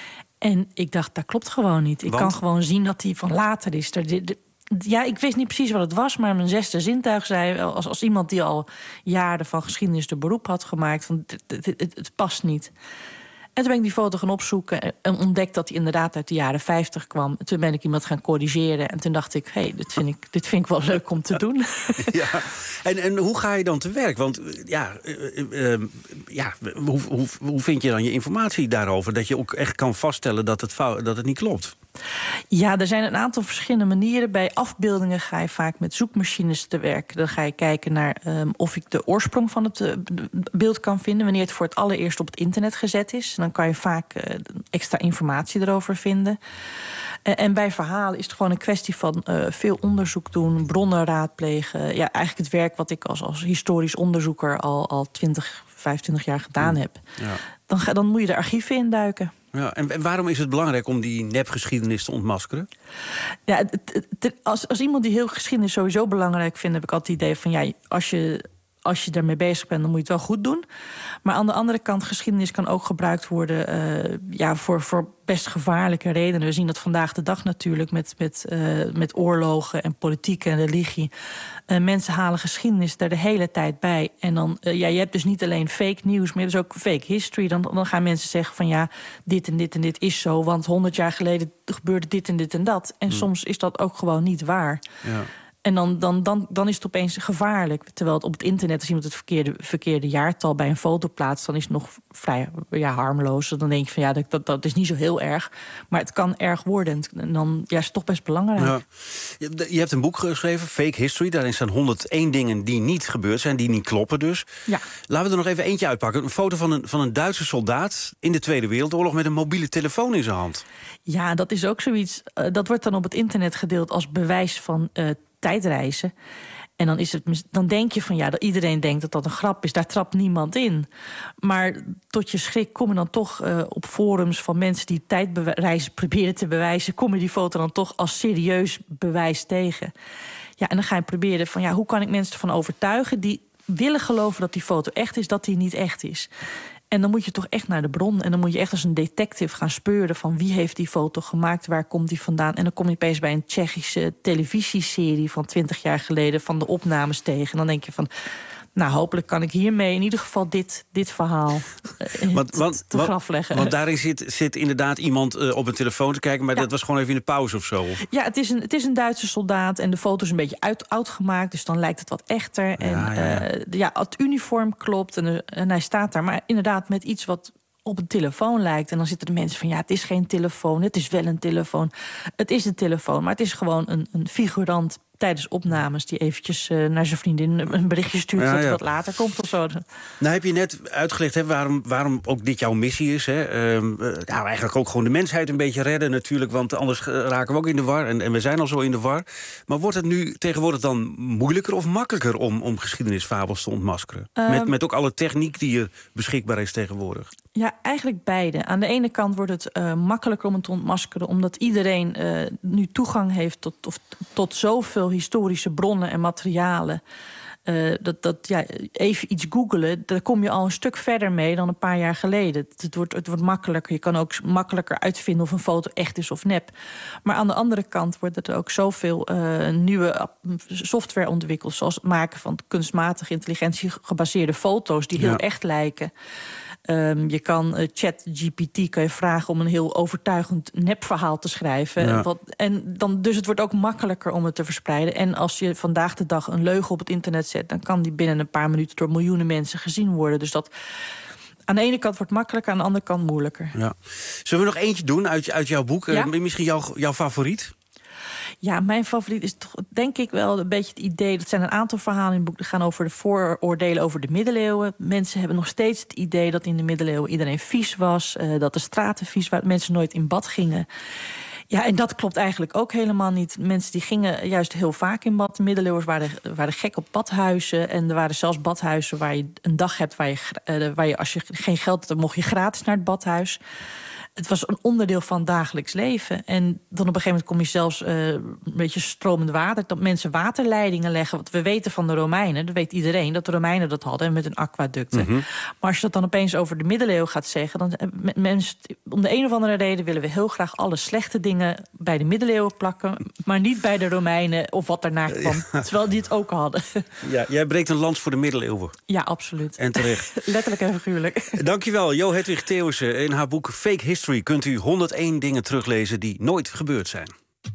En ik dacht, dat klopt gewoon niet. Ik Want? kan gewoon zien dat die van later is. Er, de, de, ja, ik wist niet precies wat het was, maar mijn zesde zintuig zei, als, als iemand die al jaren van geschiedenis de beroep had gemaakt, van het, het, het, het past niet. En toen ben ik die foto gaan opzoeken en ontdekt dat hij inderdaad uit de jaren vijftig kwam. Toen ben ik iemand gaan corrigeren en toen dacht ik, hé, hey, dit, vind ik, dit vind ik wel leuk om te doen. Ja, en, en hoe ga je dan te werk? Want ja, uh, uh, ja hoe, hoe, hoe vind je dan je informatie daarover? Dat je ook echt kan vaststellen dat het, fout, dat het niet klopt? Ja, er zijn een aantal verschillende manieren. Bij afbeeldingen ga je vaak met zoekmachines te werk. Dan ga je kijken naar um, of ik de oorsprong van het uh, beeld kan vinden, wanneer het voor het allereerst op het internet gezet is. Dan kan je vaak uh, extra informatie erover vinden. Uh, en bij verhalen is het gewoon een kwestie van uh, veel onderzoek doen, bronnen raadplegen. Ja, eigenlijk het werk wat ik als, als historisch onderzoeker al, al twintig, vijfentwintig jaar gedaan heb. Ja. Dan, dan moet je de archieven induiken. Ja, en, en waarom is het belangrijk om die nepgeschiedenis te ontmaskeren? Ja, het, het, als, als iemand die heel geschiedenis sowieso belangrijk vindt, heb ik altijd het idee van ja, als je als je ermee bezig bent, dan moet je het wel goed doen. Maar aan de andere kant, geschiedenis kan ook gebruikt worden uh, ja, voor, voor best gevaarlijke redenen. We zien dat vandaag de dag natuurlijk met, met, uh, met oorlogen en politiek en religie. Uh, mensen halen geschiedenis er de hele tijd bij. En dan, uh, ja, je hebt dus niet alleen fake nieuws, maar je hebt dus ook fake history. Dan, dan gaan mensen zeggen van ja, dit en dit en dit is zo, want honderd jaar geleden gebeurde dit en dit en dat. En hmm. soms is dat ook gewoon niet waar. Ja. En dan, dan, dan, dan is het opeens gevaarlijk. Terwijl het op het internet, als iemand het verkeerde, verkeerde jaartal bij een foto plaatst, dan is het nog vrij ja, harmloos. Dan denk je van ja, dat, dat is niet zo heel erg. Maar het kan erg worden. En dan ja, is het toch best belangrijk. Ja. Je hebt een boek geschreven, Fake History. Daarin staan honderdéén dingen die niet gebeurd zijn, die niet kloppen dus. Ja. Laten we er nog even eentje uitpakken. Een foto van een, van een Duitse soldaat in de Tweede Wereldoorlog met een mobiele telefoon in zijn hand. Ja, dat is ook zoiets. Uh, dat wordt dan op het internet gedeeld als bewijs van uh, tijdreizen. En dan, is het, dan denk je van ja, dat iedereen denkt dat dat een grap is. Daar trapt niemand in. Maar tot je schrik kom je dan toch uh, op forums van mensen die tijdreizen proberen te bewijzen, kom je die foto dan toch als serieus bewijs tegen. Ja, en dan ga je proberen van ja, hoe kan ik mensen ervan overtuigen die willen geloven dat die foto echt is, dat die niet echt is. En dan moet je toch echt naar de bron. En dan moet je echt als een detective gaan speuren van wie heeft die foto gemaakt, waar komt die vandaan. En dan kom je opeens bij een Tsjechische televisieserie van twintig jaar geleden van de opnames tegen. En dan denk je van, nou, hopelijk kan ik hiermee in ieder geval dit, dit verhaal uh, want, want, te graf leggen. Want daarin zit, zit inderdaad iemand uh, op een telefoon te kijken, maar ja. dat was gewoon even in de pauze of zo? Of? Ja, het is, een, het is een Duitse soldaat en de foto is een beetje uit, oud gemaakt, dus dan lijkt het wat echter. En ja, ja. Uh, ja, het uniform klopt en, uh, en hij staat daar, maar inderdaad met iets wat op een telefoon lijkt. En dan zitten de mensen van ja, het is geen telefoon, het is wel een telefoon. Het is een telefoon, maar het is gewoon een, een figurant tijdens opnames die eventjes uh, naar zijn vriendin een berichtje stuurt, ja, dat ja. wat later komt of zo. Nou heb je net uitgelegd hè, waarom, waarom ook dit jouw missie is. Hè? Uh, nou, eigenlijk ook gewoon de mensheid een beetje redden natuurlijk, want anders raken we ook in de war. En, en we zijn al zo in de war. Maar wordt het nu tegenwoordig dan moeilijker of makkelijker om, om geschiedenisfabels te ontmaskeren? Um, met, met ook alle techniek die er beschikbaar is tegenwoordig. Ja, eigenlijk beide. Aan de ene kant wordt het uh, makkelijker om het te ontmaskeren, omdat iedereen uh, nu toegang heeft tot, of, tot zoveel historische bronnen en materialen. Uh, dat, dat, ja, even iets googelen, daar kom je al een stuk verder mee dan een paar jaar geleden. Het, het, wordt, het wordt makkelijker. Je kan ook makkelijker uitvinden of een foto echt is of nep. Maar aan de andere kant wordt er ook zoveel uh, nieuwe software ontwikkeld, zoals het maken van kunstmatige intelligentie gebaseerde foto's die heel ja. echt lijken. Um, je kan uh, ChatGPT kan je vragen om een heel overtuigend nepverhaal te schrijven. Ja. Wat, en dan, dus het wordt ook makkelijker om het te verspreiden. En als je vandaag de dag een leugen op het internet zet, dan kan die binnen een paar minuten door miljoenen mensen gezien worden. Dus dat aan de ene kant wordt makkelijker, aan de andere kant moeilijker. Ja. Zullen we nog eentje doen uit, uit jouw boek? Ja? Uh, misschien jouw, jouw favoriet? Ja, mijn favoriet is toch denk ik wel een beetje het idee. Dat zijn een aantal verhalen in het boek die gaan over de vooroordelen over de middeleeuwen. Mensen hebben nog steeds het idee dat in de middeleeuwen iedereen vies was, uh, dat de straten vies waren, mensen nooit in bad gingen. Ja, en dat klopt eigenlijk ook helemaal niet. Mensen die gingen juist heel vaak in bad. De middeleeuwers waren, waren gek op badhuizen. En er waren zelfs badhuizen waar je een dag hebt waar je, uh, waar je als je geen geld had, dan mocht je gratis naar het badhuis. Het was een onderdeel van het dagelijks leven. En dan op een gegeven moment kom je zelfs uh, een beetje stromend water, dat mensen waterleidingen leggen. Want we weten van de Romeinen, dat weet iedereen, dat de Romeinen dat hadden met hun aquaducten. Mm-hmm. Maar als je dat dan opeens over de middeleeuwen gaat zeggen, dan mensen, om de een of andere reden willen we heel graag alle slechte dingen bij de middeleeuwen plakken, maar niet bij de Romeinen of wat daarna kwam. Ja. Terwijl die het ook hadden. Ja, jij breekt een lans voor de middeleeuwen. Ja, absoluut. En terecht. Letterlijk en figuurlijk. Dankjewel, Jo Hedwig Theeuwissen. In haar boek Fake History kunt u honderdéén dingen teruglezen die nooit gebeurd zijn.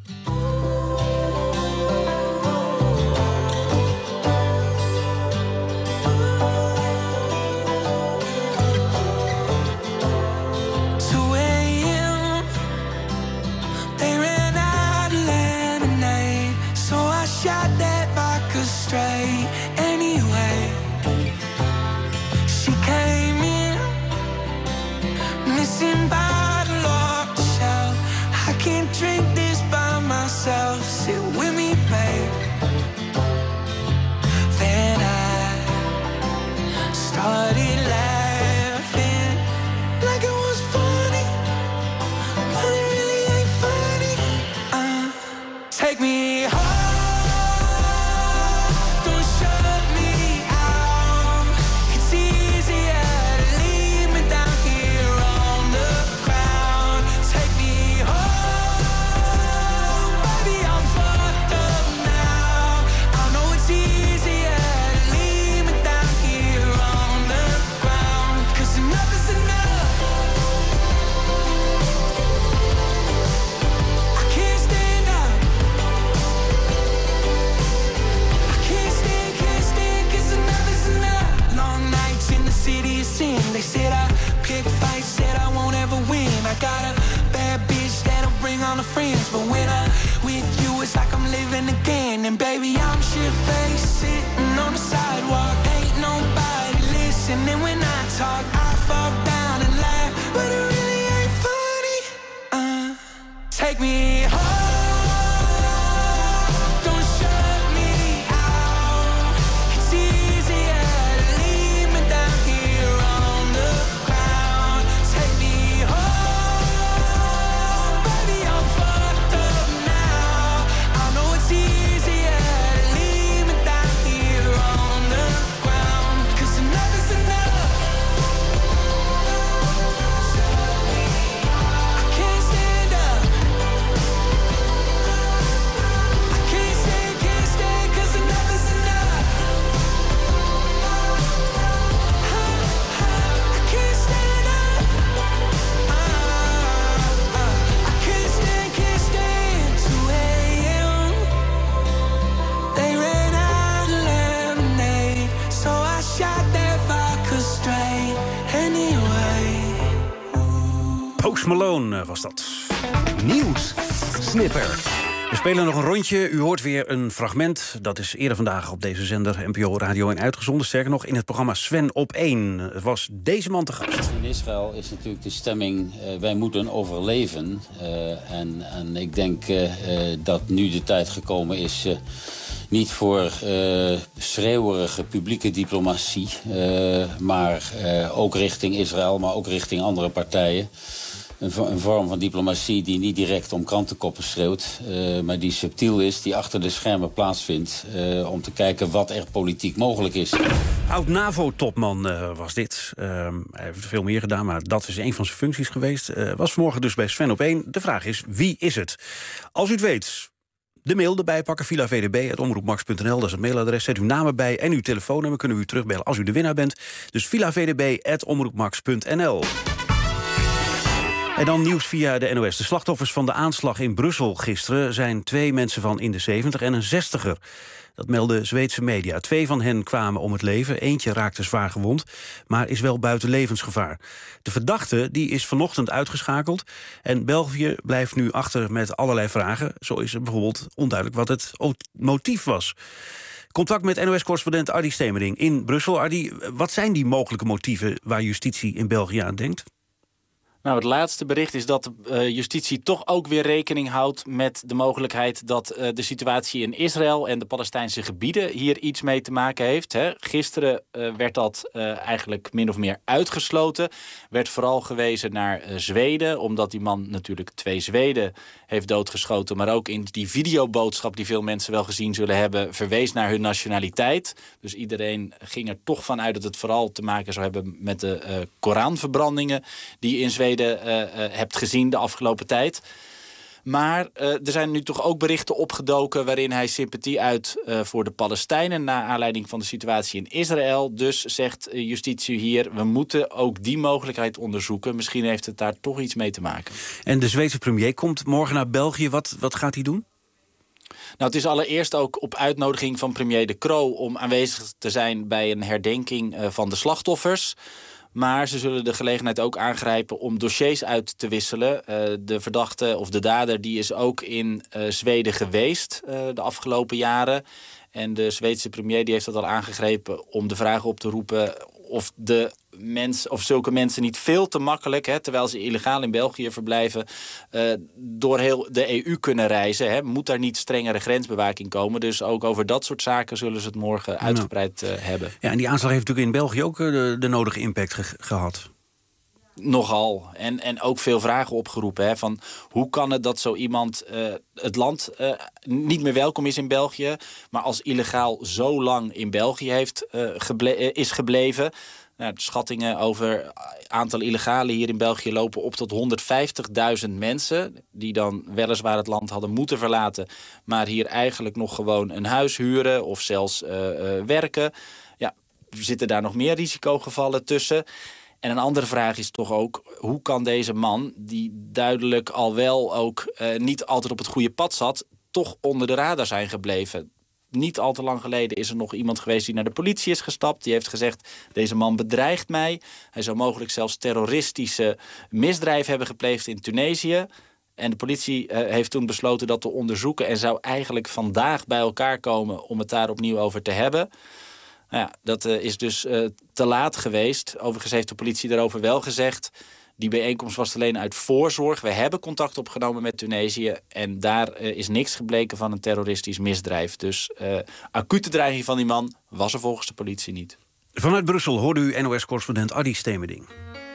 Sit with me, babe. Then I started laughing like it was funny, but it really ain't funny. Uh, take me home, don't shut but when I'm with you, it's like I'm living again. And baby, I'm shit-faced, sitting on the sidewalk. Ain't nobody listening when I talk. I fall down and laugh, but it really ain't funny. Uh, take me home. Post Malone was dat. Nieuws. Snipper. We spelen nog een rondje. U hoort weer een fragment. Dat is eerder vandaag op deze zender N P O Radio één uitgezonden. Sterker nog, in het programma Sven op één. Het was deze man te gast. In Israël is natuurlijk de stemming, uh, wij moeten overleven. Uh, en, en ik denk uh, uh, dat nu de tijd gekomen is... Uh, niet voor uh, schreeuwerige publieke diplomatie... Uh, maar uh, ook richting Israël, maar ook richting andere partijen. Een, een vorm van diplomatie die niet direct om krantenkoppen schreeuwt... Uh, maar die subtiel is, die achter de schermen plaatsvindt... Uh, om te kijken wat er politiek mogelijk is. Oud-NAVO-topman uh, was dit. Uh, hij heeft veel meer gedaan, maar dat is een van zijn functies geweest. Uh, was vanmorgen dus bij Sven op één. De vraag is, wie is het? Als u het weet... De mail erbij pakken, villa v d b apenstaartje omroepmax punt n l. Dat is het mailadres. Zet uw naam erbij en uw telefoonnummer. Kunnen we u terugbellen als u de winnaar bent. Dus villa v d b apenstaartje omroepmax punt n l. En dan nieuws via de N O S. De slachtoffers van de aanslag in Brussel gisteren... zijn twee mensen van in de zeventig en een zestiger. Dat melden Zweedse media. Twee van hen kwamen om het leven. Eentje raakte zwaar gewond, maar is wel buiten levensgevaar. De verdachte die is vanochtend uitgeschakeld. En België blijft nu achter met allerlei vragen. Zo is het bijvoorbeeld onduidelijk wat het motief was. Contact met N O S-correspondent Ardy Stemering in Brussel. Ardy, wat zijn die mogelijke motieven waar justitie in België aan denkt? Nou, het laatste bericht is dat de uh, justitie toch ook weer rekening houdt met de mogelijkheid dat uh, de situatie in Israël en de Palestijnse gebieden hier iets mee te maken heeft. Hè. Gisteren uh, werd dat uh, eigenlijk min of meer uitgesloten. Werd vooral gewezen naar uh, Zweden, omdat die man natuurlijk twee Zweden heeft doodgeschoten. Maar ook in die videoboodschap die veel mensen wel gezien zullen hebben, verwees naar hun nationaliteit. Dus iedereen ging er toch van uit dat het vooral te maken zou hebben met de uh, Koranverbrandingen die in Zweden Uh, uh, hebt gezien de afgelopen tijd. Maar uh, er zijn nu toch ook berichten opgedoken waarin hij sympathie uit uh, voor de Palestijnen na aanleiding van de situatie in Israël. Dus zegt uh, justitie hier, we moeten ook die mogelijkheid onderzoeken. Misschien heeft het daar toch iets mee te maken. En de Zweedse premier komt morgen naar België. Wat, wat gaat hij doen? Nou, het is allereerst ook op uitnodiging van premier De Croo om aanwezig te zijn bij een herdenking uh, van de slachtoffers. Maar ze zullen de gelegenheid ook aangrijpen om dossiers uit te wisselen. Uh, de verdachte of de dader die is ook in uh, Zweden geweest uh, de afgelopen jaren. En de Zweedse premier die heeft dat al aangegrepen om de vraag op te roepen of de mens, of zulke mensen niet veel te makkelijk, hè, terwijl ze illegaal in België verblijven, uh, door heel de E U kunnen reizen. Hè. Moet daar niet strengere grensbewaking komen? Dus ook over dat soort zaken zullen ze het morgen uitgebreid uh, hebben. Ja, en die aanslag heeft natuurlijk in België ook uh, de, de nodige impact ge- gehad. Nogal. En, en ook veel vragen opgeroepen. Hè, van hoe kan het dat zo iemand uh, het land uh, niet meer welkom is in België, maar als illegaal zo lang in België heeft, uh, geble- uh, is gebleven. Nou, de schattingen over het aantal illegalen hier in België lopen op tot honderdvijftigduizend mensen. Die dan weliswaar het land hadden moeten verlaten, maar hier eigenlijk nog gewoon een huis huren of zelfs uh, uh, werken. Ja, zitten daar nog meer risicogevallen tussen? En een andere vraag is toch ook, hoe kan deze man, die duidelijk al wel ook uh, niet altijd op het goede pad zat, toch onder de radar zijn gebleven? Niet al te lang geleden is er nog iemand geweest die naar de politie is gestapt. Die heeft gezegd, deze man bedreigt mij. Hij zou mogelijk zelfs terroristische misdrijven hebben gepleegd in Tunesië. En de politie uh, heeft toen besloten dat te onderzoeken en zou eigenlijk vandaag bij elkaar komen om het daar opnieuw over te hebben. Nou ja, dat uh, is dus uh, te laat geweest. Overigens heeft de politie daarover wel gezegd, die bijeenkomst was alleen uit voorzorg. We hebben contact opgenomen met Tunesië en daar uh, is niks gebleken van een terroristisch misdrijf. Dus uh, acute dreiging van die man was er volgens de politie niet. Vanuit Brussel hoorde u N O S-correspondent Adi Stemerding.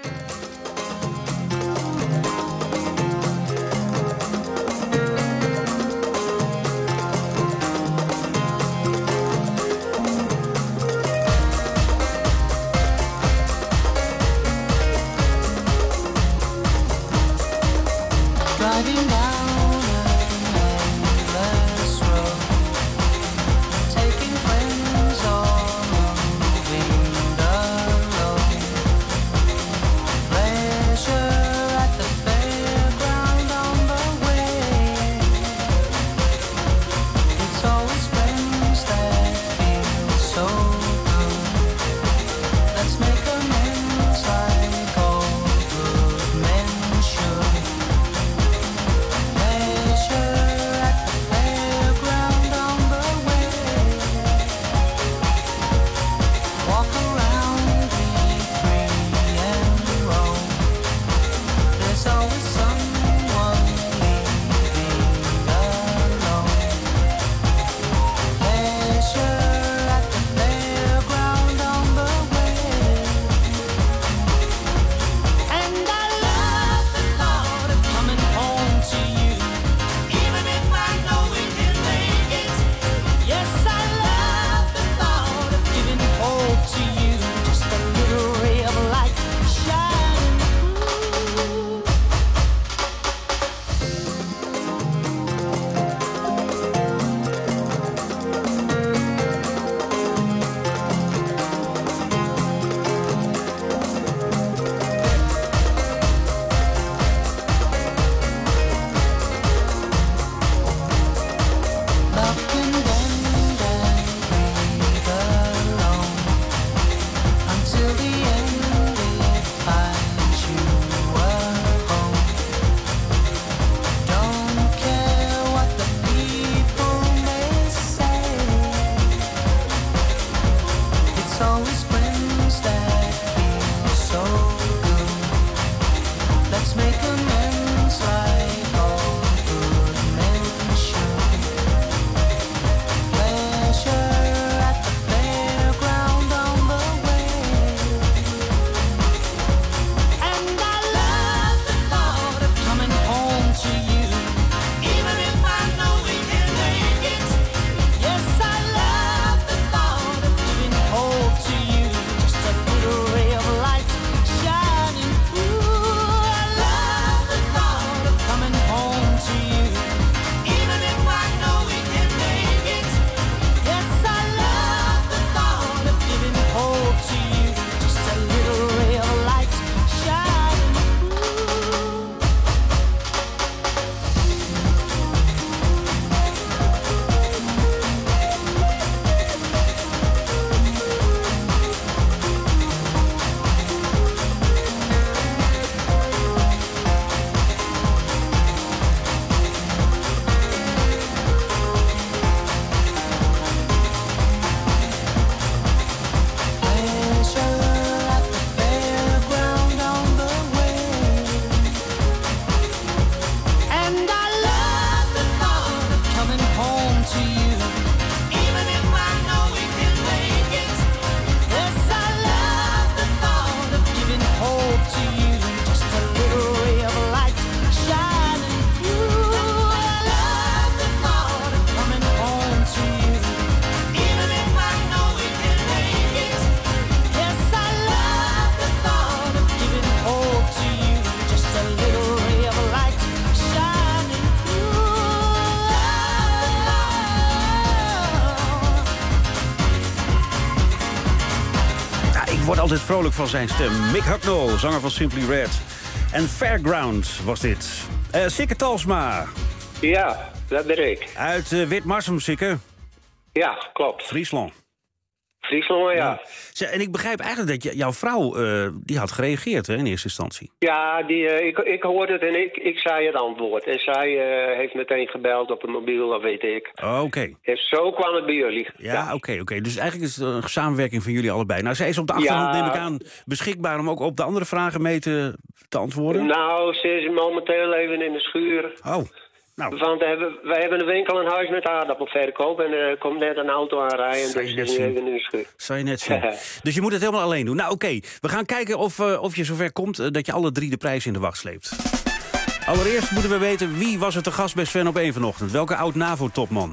wordt altijd vrolijk van zijn stem. Mick Hucknall, zanger van Simply Red. En Fairground was dit. Uh, Sikke Talsma. Ja, dat ben ik. Uit uh, Witmarsum, Sikke. Ja, klopt. Friesland. Friesland, ja. ja. En ik begrijp eigenlijk dat je, jouw vrouw uh, die had gereageerd hè, in eerste instantie. Ja, die, uh, ik, ik hoorde het en ik, ik zei het antwoord. En zij uh, heeft meteen gebeld op het mobiel, dat weet ik. Oh, oké. Okay. En zo kwam het bij jullie. Ja, ja. oké. Okay, okay. Dus eigenlijk is het een samenwerking van jullie allebei. Nou, zij is op de achtergrond, ja. neem ik aan, beschikbaar om ook op de andere vragen mee te, te antwoorden? Nou, ze is momenteel even in de schuur. Oh. Nou. Want we hebben, wij hebben een winkel en huis met aardappelverkoop. En er komt net een auto aanrijden, dus is nu even in de schuur. Zou je net zien. Dus je moet het helemaal alleen doen. Nou, oké. Okay. We gaan kijken of, uh, of je zover komt uh, dat je alle drie de prijs in de wacht sleept. Allereerst moeten we weten, wie was er te gast bij Sven op één vanochtend? Welke oud-NAVO-topman?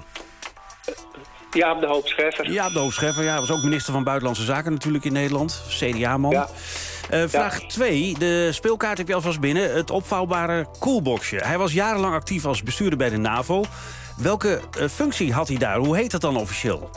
Jaap de Hoop Scheffer. Jaap de Hoop Scheffer, ja. Was ook minister van Buitenlandse Zaken natuurlijk in Nederland. C D A-man. Ja. Uh, vraag twee. Ja. De speelkaart heb je alvast binnen. Het opvouwbare koelboxje. Hij was jarenlang actief als bestuurder bij de NAVO. Welke uh, functie had hij daar? Hoe heet dat dan officieel?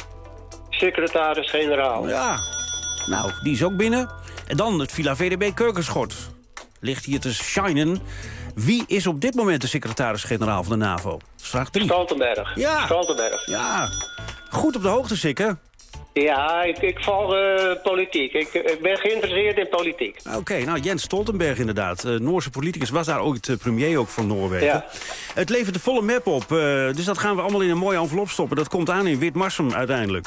Secretaris-generaal. Ja. Nou, die is ook binnen. En dan het Villa V D B Keukenschot. Ligt hier te shinen. Wie is op dit moment de secretaris-generaal van de NAVO? Vraag drie. Stoltenberg. Ja. Stoltenberg. Ja. Goed op de hoogte, Sikke. Ja, ik, ik volg uh, politiek. Ik, ik ben geïnteresseerd in politiek. Oké, okay, nou Jens Stoltenberg inderdaad. Uh, Noorse politicus, was daar ooit uh, premier ook van Noorwegen. Ja. Het levert de volle map op. Uh, dus dat gaan we allemaal in een mooie envelop stoppen. Dat komt aan in Witmarsum uiteindelijk.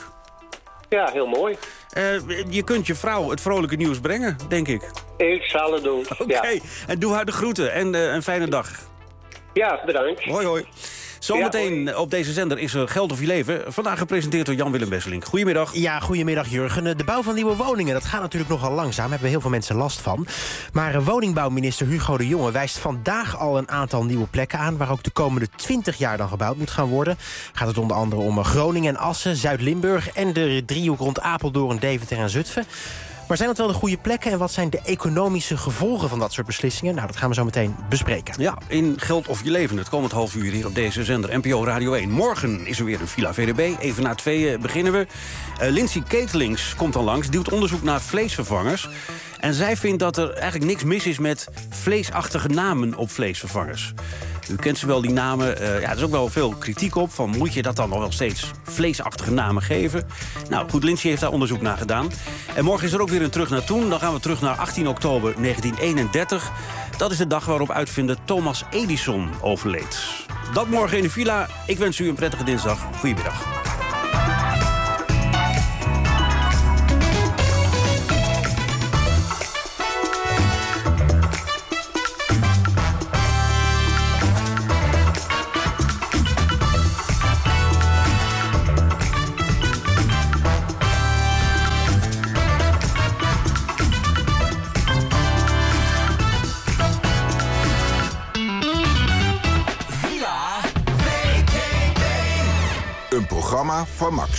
Ja, heel mooi. Uh, je kunt je vrouw het vrolijke nieuws brengen, denk ik. Ik zal het doen. Oké, okay. ja. En doe haar de groeten en uh, een fijne dag. Ja, bedankt. Hoi, hoi. Zometeen ja, op deze zender is er Geld of Je Leven. Vandaag gepresenteerd door Jan-Willem Besselink. Goedemiddag. Ja, goedemiddag Jurgen. De bouw van nieuwe woningen, dat gaat natuurlijk nogal langzaam. Daar hebben heel veel mensen last van. Maar woningbouwminister Hugo de Jonge wijst vandaag al een aantal nieuwe plekken aan, waar ook de komende twintig jaar dan gebouwd moet gaan worden. Gaat het onder andere om Groningen en Assen, Zuid-Limburg en de driehoek rond Apeldoorn, Deventer en Zutphen. Maar zijn dat wel de goede plekken en wat zijn de economische gevolgen van dat soort beslissingen? Nou, dat gaan we zo meteen bespreken. Ja, in Geld of Je Leven, het komend half uur hier op deze zender N P O Radio één. Morgen is er weer een Villa V D B. Even na tweeën beginnen we. Uh, Lindsay Ketelings komt dan langs, doet onderzoek naar vleesvervangers. En zij vindt dat er eigenlijk niks mis is met vleesachtige namen op vleesvervangers. U kent ze wel, die namen. Uh, ja, er is ook wel veel kritiek op. Van, moet je dat dan nog wel steeds vleesachtige namen geven? Nou, goed, Lindsay heeft daar onderzoek naar gedaan. En morgen is er ook weer een terug naar toen. Dan gaan we terug naar achttien oktober negentien eenendertig. Dat is de dag waarop uitvinder Thomas Edison overleed. Dat morgen in de Villa. Ik wens u een prettige dinsdag. Goedemiddag. Een programma van Max.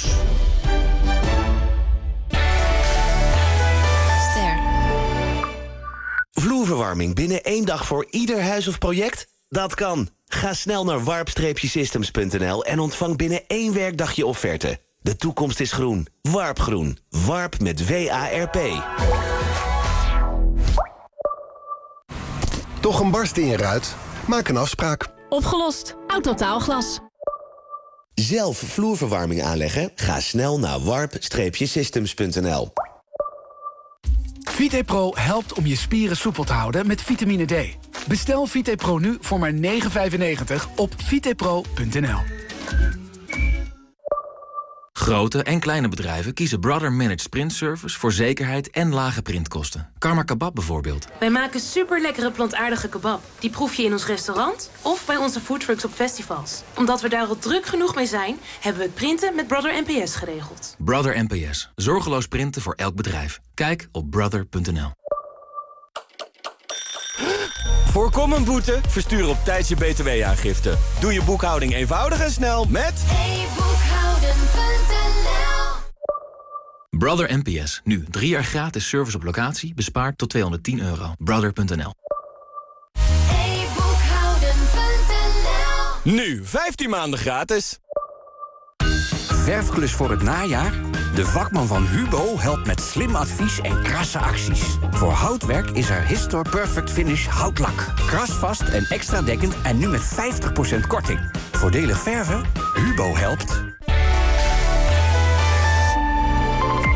Ster. Vloerverwarming binnen één dag voor ieder huis of project? Dat kan. Ga snel naar warp systems punt n l en ontvang binnen één werkdag je offerte. De toekomst is groen. Warp Groen. Warp met W A R P. Toch een barst in je ruit? Maak een afspraak. Opgelost. Autotaalglas. Zelf vloerverwarming aanleggen? Ga snel naar warp systems punt n l. VitePro helpt om je spieren soepel te houden met vitamine D. Bestel VitePro nu voor maar negen vijfennegentig op vitepro punt n l. Grote en kleine bedrijven kiezen Brother Managed Print Service voor zekerheid en lage printkosten. Karma Kebab bijvoorbeeld. Wij maken super lekkere plantaardige kebab. Die proef je in ons restaurant of bij onze foodtrucks op festivals. Omdat we daar al druk genoeg mee zijn, hebben we het printen met Brother N P S geregeld. Brother N P S. Zorgeloos printen voor elk bedrijf. Kijk op brother punt n l. Voorkom een boete? Verstuur op tijd je B T W-aangifte. Doe je boekhouding eenvoudig en snel met... e boekhouden punt n l. Brother N P S. Nu drie jaar gratis service op locatie. Bespaard tot tweehonderdtien euro. brother punt n l. e boekhouden punt n l. Nu vijftien maanden gratis. Verfklus voor het najaar? De vakman van Hubo helpt met slim advies en krasse acties. Voor houtwerk is er Histor Perfect Finish houtlak. Krasvast en extra dekkend en nu met vijftig procent korting. Voordelig verven? Hubo helpt.